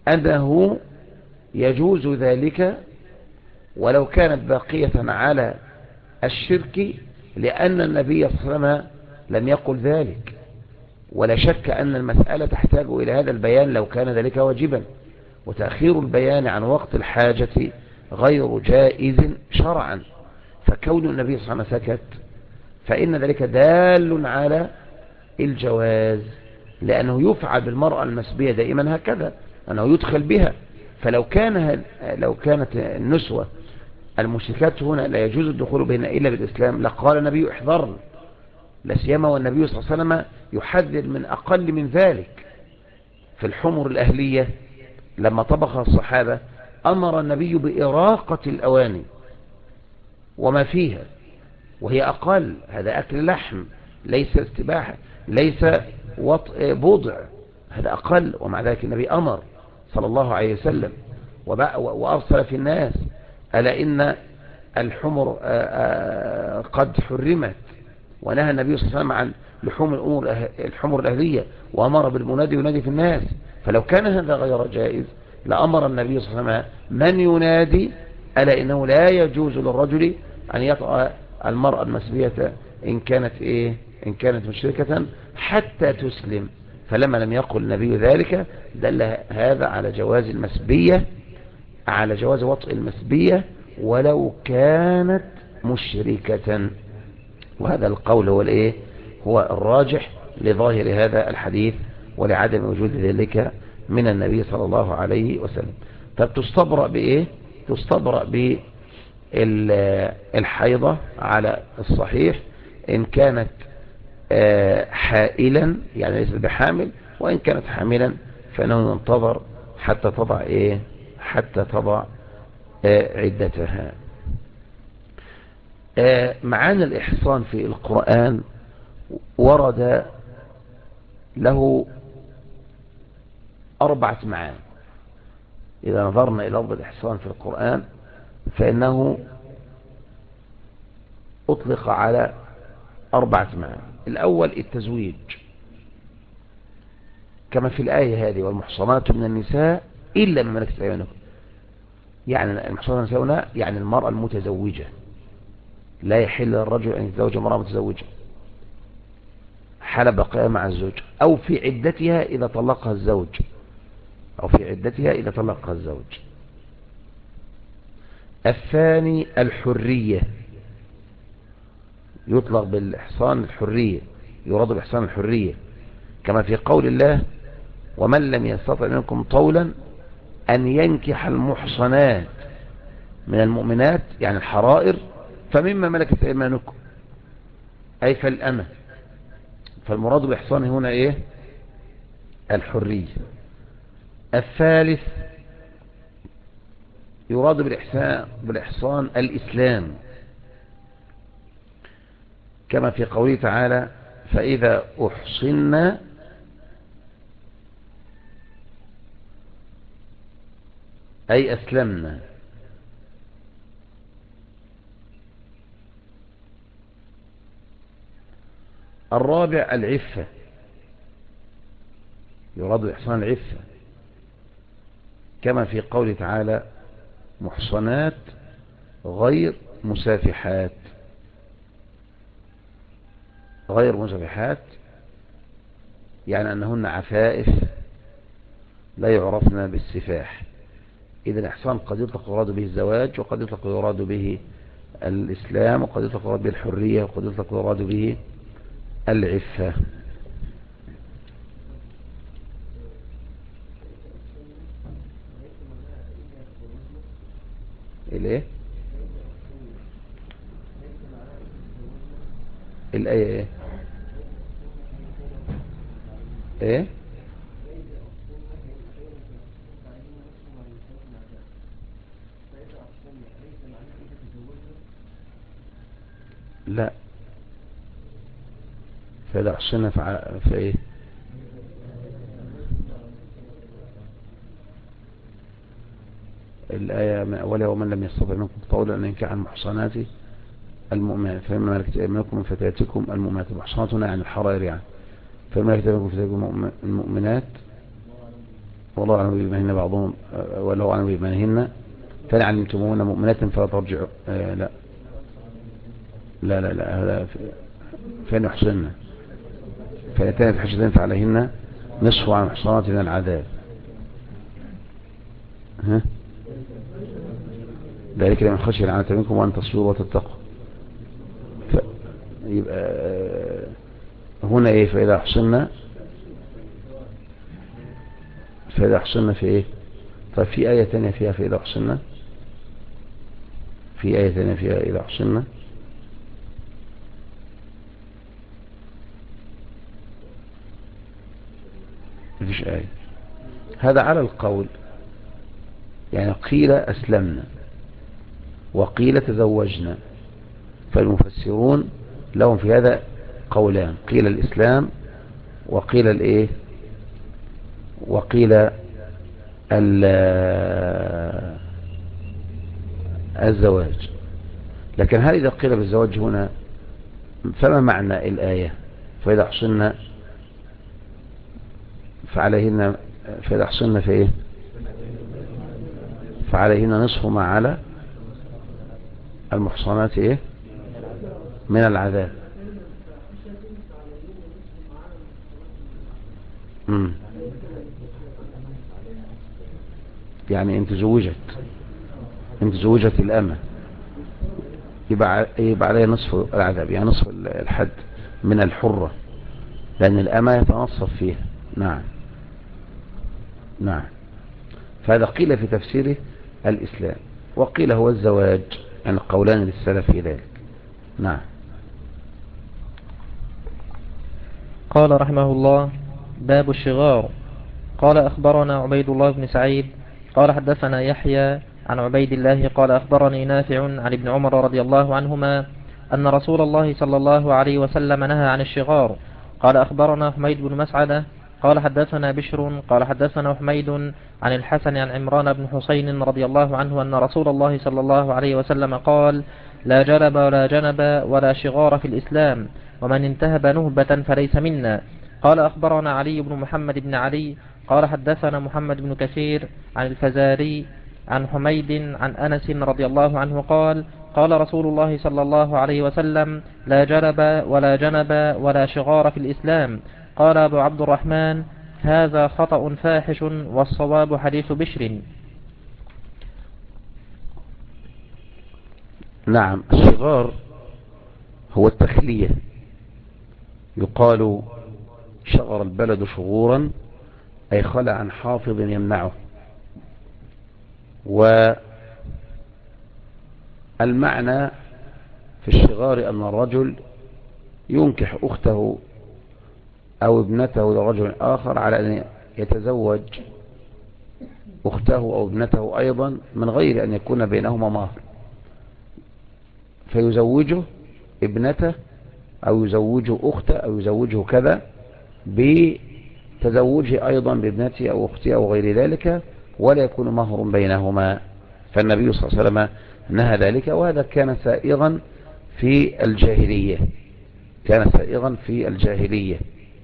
أنه يجوز ذلك ولو كانت باقية على الشرك، لأن النبي صلى الله عليه وسلم لم يقل ذلك، ولا شك أن المسألة تحتاج إلى هذا البيان لو كان ذلك واجبا، وتأخير البيان عن وقت الحاجة غير جائز شرعا. فكون النبي صلى الله عليه وسلم سكت فإن ذلك دال على الجواز، لأنه يفعل بالمرأة المسبية دائما هكذا، أنه يدخل بها. فلو لو كانت النسوة المشركات هنا لا يجوز الدخول بهن إلا بالإسلام لقال النبي احذرن، لسيما والنبي صلى الله عليه وسلم يحذر من أقل من ذلك. في الحمر الأهلية لما طبخ الصحابة أمر النبي بإراقة الأواني وما فيها، وهي أقل، هذا أكل لحم ليس استباحة، ليس وطء بضع، هذا أقل، ومع ذلك النبي أمر صلى الله عليه وسلم وأرسل في الناس ألا إن الحمر قد حرمت، ونهى النبي صلى الله عليه وسلم عن لحوم الحمر الأهلية، وأمر بالمنادي ينادي في الناس. فلو كان هذا غير جائز لأمر النبي صلى الله عليه وسلم من ينادي ألا إنه لا يجوز للرجل أن يطأ المرأة المسبية إن كانت مشركة حتى تسلم. فلما لم يقل النبي ذلك دل هذا على جواز المسبية، على جواز وطء المسبية ولو كانت مشركة. وهذا القول هو الراجح لظاهر هذا الحديث ولعدم وجود ذلك من النبي صلى الله عليه وسلم. فبتستبرأ بإيه؟ تستبرأ بالحيضة على الصحيح إن كانت حائلا يعني ليست بحامل، وإن كانت حاملا فإنه ينتظر حتى تضع حتى تضع عدتها. معاني الإحصان في القرآن ورد له 4 معاني. إذا نظرنا إلى لفظ الإحصان في القرآن فإنه أطلق على 4 معاني. الأول التزويج، كما في الآية هذه والمحصنات من النساء إلا ما ملكت أيمانكم. يعني المحصنات من النساء هنا يعني المرأة المتزوجة، لا يحل للرجل أن يتزوج امرأة متزوجة حال بقائها مع الزوج، أو في عدتها إذا طلقها الزوج، الثاني الحرية، يطلق بالإحصان الحرية، يراد بالإحصان الحرية، كما في قول الله ومن لم يستطع منكم طولا أن ينكح المحصنات من المؤمنات يعني الحرائر فمما ملكت أيمانكم أي فالأمة. فالمراد بالإحصان هنا الحرية. الثالث يراد بالإحصان الإسلام، كما في قوله تعالى فإذا أحصن أي أسلمنا. الرابع العفة، يراد بالإحصان العفة، كما في قوله تعالى محصنات غير مسافحات، يعني أنهن عفائف لا يعرفن بالسفاح. إذا الإحصان قد يطلق يراد به الزواج، وقد يطلق يراد به الإسلام، وقد يطلق يراد به الحرية، وقد يطلق يراد به العفة. الآية ايه لا، فإذا أحصنا في ايه الآية من أولها ومن لم يستطع منكم طولا أن ينكح المحصنات المؤمنات فإما ملكت أيمانكم من فتياتكم المؤمنات. المحصنات هنا يعني الحرائر، يعني فإما ملكت أيمانكم من فتياتكم المؤمنات والله أعلم بإيمانهن بعضهم ولو أعلم بإيمانهن فإن علمتموهن مؤمنات فلا ترجعوا لا لا لا لا هذا فإن يحصن فإن كانت حشدين فعليهن نصف عن محصنات من العذاب. ها ذلك لمن خشي العنة منكم وأن تصبروا وتتقوا. يبقى هنا ايه فإذا أحصنا في ايه؟ طيب في آية تانية فيها فإذا أحصنا، في آية تانية فيها إذا أحصنا. مفيش آية. هذا على القول، يعني قيل أسلمنا وقيل تزوجنا، فالمفسرون لهم في هذا قولان، قيل الإسلام وقيل الإيه، وقيل الزواج. لكن هل إذا قيل بالزواج هنا فما معنى الآية؟ فإذا أحصنا فعليهن، فإذا أحصنا في إيه؟ فعليهن نصف ما على المحصنات إيه؟ من العذاب. يعني انت زوجت الأمة يبقى عليها نصف العذاب، يعني نصف الحد من الحرة، لأن الأمة يتنصف فيها. نعم نعم. فهذا قيل في تفسيره الإسلام، وقيل هو الزواج، يعني قولان للسلف في ذلك. نعم. قال رحمه الله: باب الشغار. قال أخبرنا عبيد الله بن سعيد قال حدثنا يحيى عن عبيد الله قال أخبرني نافع عن ابن عمر رضي الله عنهما أن رسول الله صلى الله عليه وسلم نهى عن الشغار. قال أخبرنا حميد بن مسعدة قال حدثنا بشر قال حدثنا حميد عن الحسن عن عمران بن حسين رضي الله عنه أن رسول الله صلى الله عليه وسلم قال: لا جلب ولا جنب ولا شغار في الإسلام، ومن انتهب نهبة فليس منا. قال أخبرنا علي بن محمد بن علي قال حدثنا محمد بن كثير عن الفزاري عن حميد عن أنس رضي الله عنه قال: قال رسول الله صلى الله عليه وسلم: لا جلب ولا جنب ولا شغار في الإسلام. قال أبو عبد الرحمن: هذا خطأ فاحش، والصواب حديث بشر. نعم. الشغار هو التخلية، يقال شغر البلد شغورا أي خلع عن حافظ يمنعه. والمعنى في الشغار أن الرجل ينكح أخته أو ابنته لرجل آخر على أن يتزوج أخته أو ابنته أيضا من غير أن يكون بينهما مهر، فيزوجه ابنته أو يزوجه أخته أو يزوجه كذا بتزوجه أيضا بابنته أو أخته أو غير ذلك، ولا يكون مهر بينهما. فالنبي صلى الله عليه وسلم نهى ذلك، وهذا كان سائغا في الجاهلية، كان سائغا في الجاهلية.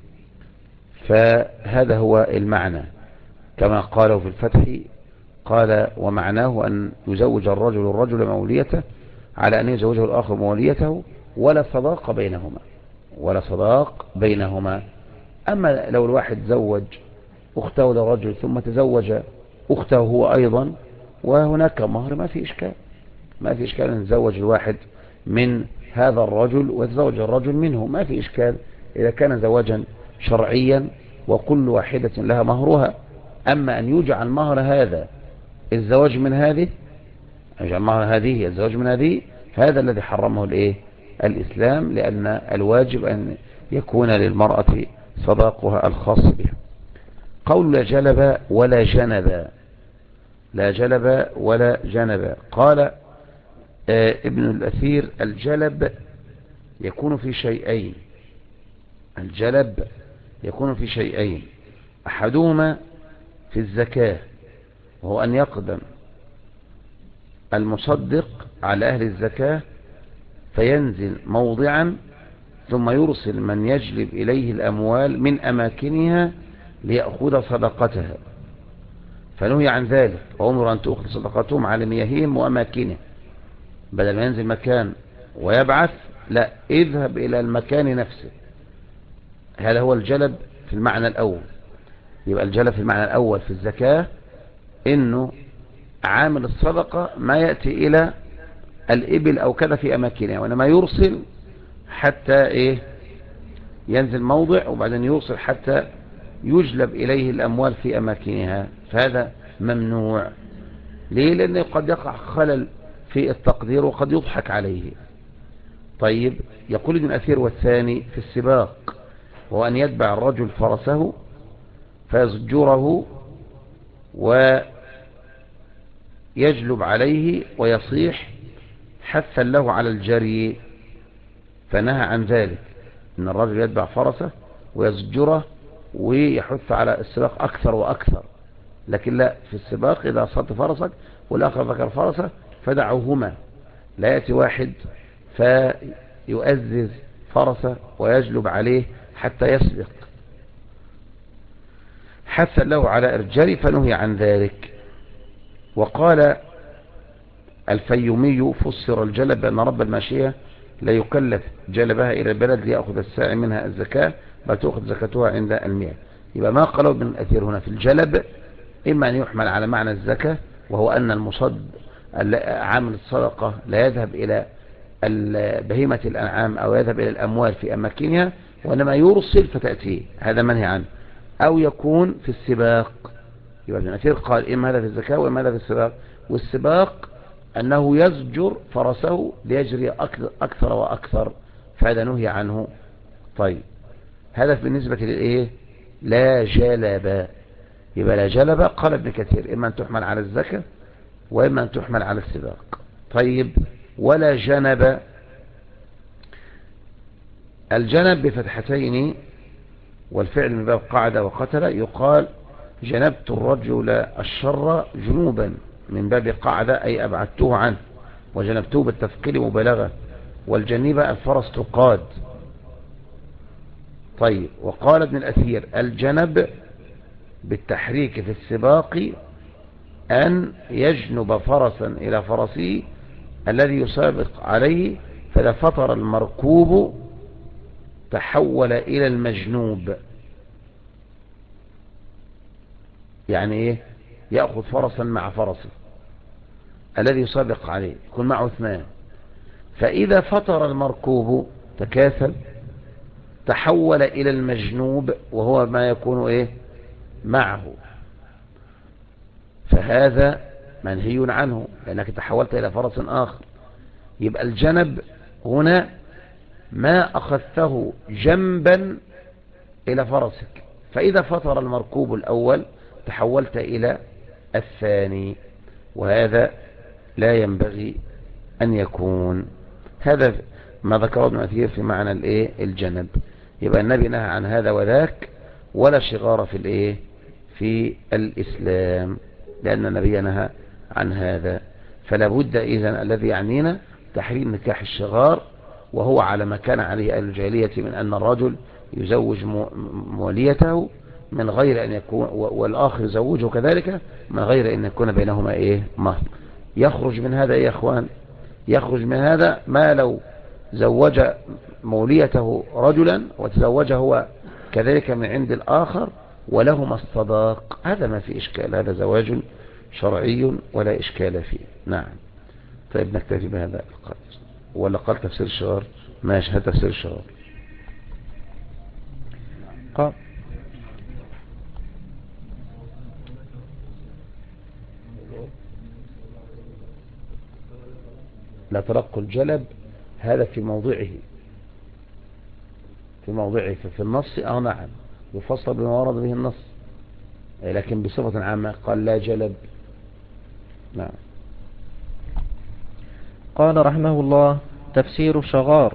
فهذا هو المعنى كما قاله في الفتح، قال: ومعناه أن يزوج الرجل موليته على أن يزوجه الآخر موليته، ولا صداق بينهما، ولا صداق بينهما. أما لو الواحد زوج أخته لرجل ثم تزوج أخته هو أيضا وهناك مهر، ما في إشكال، ما في إشكال أن يتزوج الواحد من هذا الرجل ويتزوج الرجل منه، ما في إشكال إذا كان زواجا شرعيا وكل واحدة لها مهرها. أما أن يجعل مهر هذا الزواج من هذه، يجعل مهر هذه الزواج من هذه، هذا الذي حرمه الإسلام، لأن الواجب أن يكون للمرأة صداقها الخاص بها. قول لا جلب ولا جنب، لا جلب ولا جنب. قال ابن الأثير: الجلب يكون في شيئين، الجلب يكون في شيئين، أحدهما في الزكاة، وهو أن يقدم المصدق على أهل الزكاة فينزل موضعا ثم يرسل من يجلب إليه الأموال من أماكنها ليأخذ صدقتها. فنهي عن ذلك، وأمر أن تؤخذ صدقاتهم على مياههم وأماكنه، بدل ما ينزل مكان ويبعث، لا، اذهب إلى المكان نفسه. هذا هو الجلب في المعنى الأول. يبقى الجلب في المعنى الأول في الزكاة إنه عامل الصدقة ما يأتي إلى الإبل أو كذا في أماكنها، وإنما يرسل حتى ينزل موضع، وبعدين يوصل حتى يجلب إليه الأموال في أماكنها، فهذا ممنوع. ليه؟ لأنه قد يقع خلل في التقدير وقد يضحك عليه. طيب، يقول ابن أثير: والثاني في السباق، وهو أن يتبع الرجل فرسه فيزجره ويجلب عليه ويصيح حثا له على الجري، فنهى عن ذلك، ان الرجل يتبع فرسه ويزجره ويحث على السباق اكثر واكثر. لكن لا، في السباق اذا اصبت فرسك والاخر ذكر فرسه فدعوهما، لا ياتي واحد فيؤزز فرسه ويجلب عليه حتى يسبق حثا له على الجري، فنهي عن ذلك. وقال الفيومي: فسر الجلب بأن رب الماشية لا يكلف جلبها إلى البلد ليأخذ الساعي منها الزكاة، بل تأخذ زكاتها عند المياه. يبقى ما قالوا ابن الأثير هنا في الجلب إما أن يحمل على معنى الزكاة، وهو أن المصد عامل الصدقة لا يذهب إلى بهيمة الأنعام أو يذهب إلى الأموال في أماكنها، وإنما يرسل فتأتيه، هذا منهي عنه. أو يكون في السباق. يبقى ابن الأثير قال إما هذا في الزكاة وإما هذا في السباق. والسباق أنه يزجر فرسه ليجري أكثر وأكثر، فهذا نهي عنه. طيب، هذا بالنسبة للإيه؟ لا جلب. يبقى لا جلب قال ابن كثير إما أن تحمل على الزكاة وإما أن تحمل على السباق. طيب، ولا جنب. الجنب بفتحتين والفعل من باب قعد وقتل، يقال جنبت الرجل الشر جنوبا من باب قعد أي أبعدته عنه، وجنبته بالتثقيل مبالغة، والجنيبة الفرس تقاد. طيب، وقال ابن الأثير: الجنب بالتحريك في السباق أن يجنب فرسا إلى فرسه الذي يسابق عليه، فإذا فطر المركوب تحول إلى المجنوب. يعني إيه؟ يأخذ فرسا مع فرسه الذي يسابق عليه، يكون معه اثنان، فإذا فطر المركوب تكاسل تحول إلى المجنوب، وهو ما يكون معه، فهذا منهي عنه لأنك تحولت إلى فرس آخر. يبقى الجنب هنا ما أخذته جنبا إلى فرسك، فإذا فطر المركوب الأول تحولت إلى الثاني، وهذا لا ينبغي أن يكون. هذا ما ذكره ابن أثير في معنى الجنب. يبقى النبي نهى عن هذا وذاك، ولا شغار في الإسلام، لأن النبي نهى عن هذا. فلا بد إذن الذي يعنينا تحريم نكاح الشغار، وهو على ما كان عليه أهل الجاهلية من أن الرجل يزوج موليته من غير أن يكون، والآخر يزوجه كذلك من غير أن يكون بينهما مهر. يخرج من هذا يا أخوان، يخرج من هذا ما لو زوج موليته رجلا وتزوج هو كذلك من عند الآخر ولهما الصداق، هذا ما في إشكال، هذا زواج شرعي ولا إشكال فيه. نعم. طيب، نكتفي بهذا القدر، ولا قال تفسير الشغار؟ ماشي، هذا تفسير الشغار. لا ترق الجلب، هذا في موضعه، في النص نعم يفصل بما ورد به النص، لكن بصفة عامة قال لا جلب. نعم. قال رحمه الله: تفسير الشغار.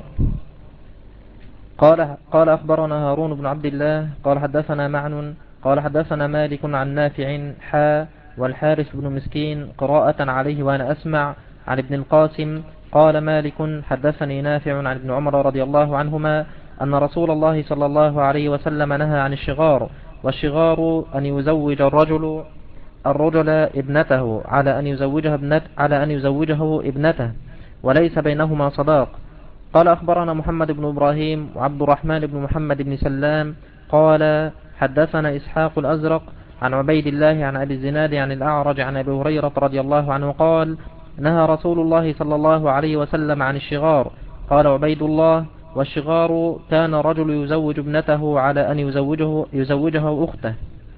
قال أخبرنا هارون بن عبد الله قال حدثنا معن قال حدثنا مالك عن نافع والحارث بن مسكين قراءة عليه وأنا أسمع عن ابن القاسم قال مالك حدثني نافع عن ابن عمر رضي الله عنهما أن رسول الله صلى الله عليه وسلم نهى عن الشغار، والشغار أن يزوج الرجل الرجل ابنته على أن يزوجه ابنته وليس بينهما صداق. قال أخبرنا محمد بن إبراهيم وعبد الرحمن بن محمد بن سلام قال حدثنا إسحاق الأزرق عن عبيد الله عن أبي الزناد عن الأعرج عن أبي هريرة رضي الله عنه قال نهى رسول الله صلى الله عليه وسلم عن الشغار. قال عبيد الله والشغار كان رجل يزوج ابنته على أن يزوجه أخته.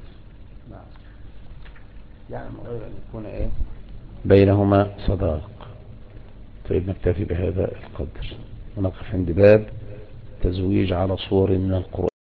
يعني من غير أن يكون بينهما صداق. طيب نكتفي بهذا القدر ونقف عند باب تزويج على صور من القرآن.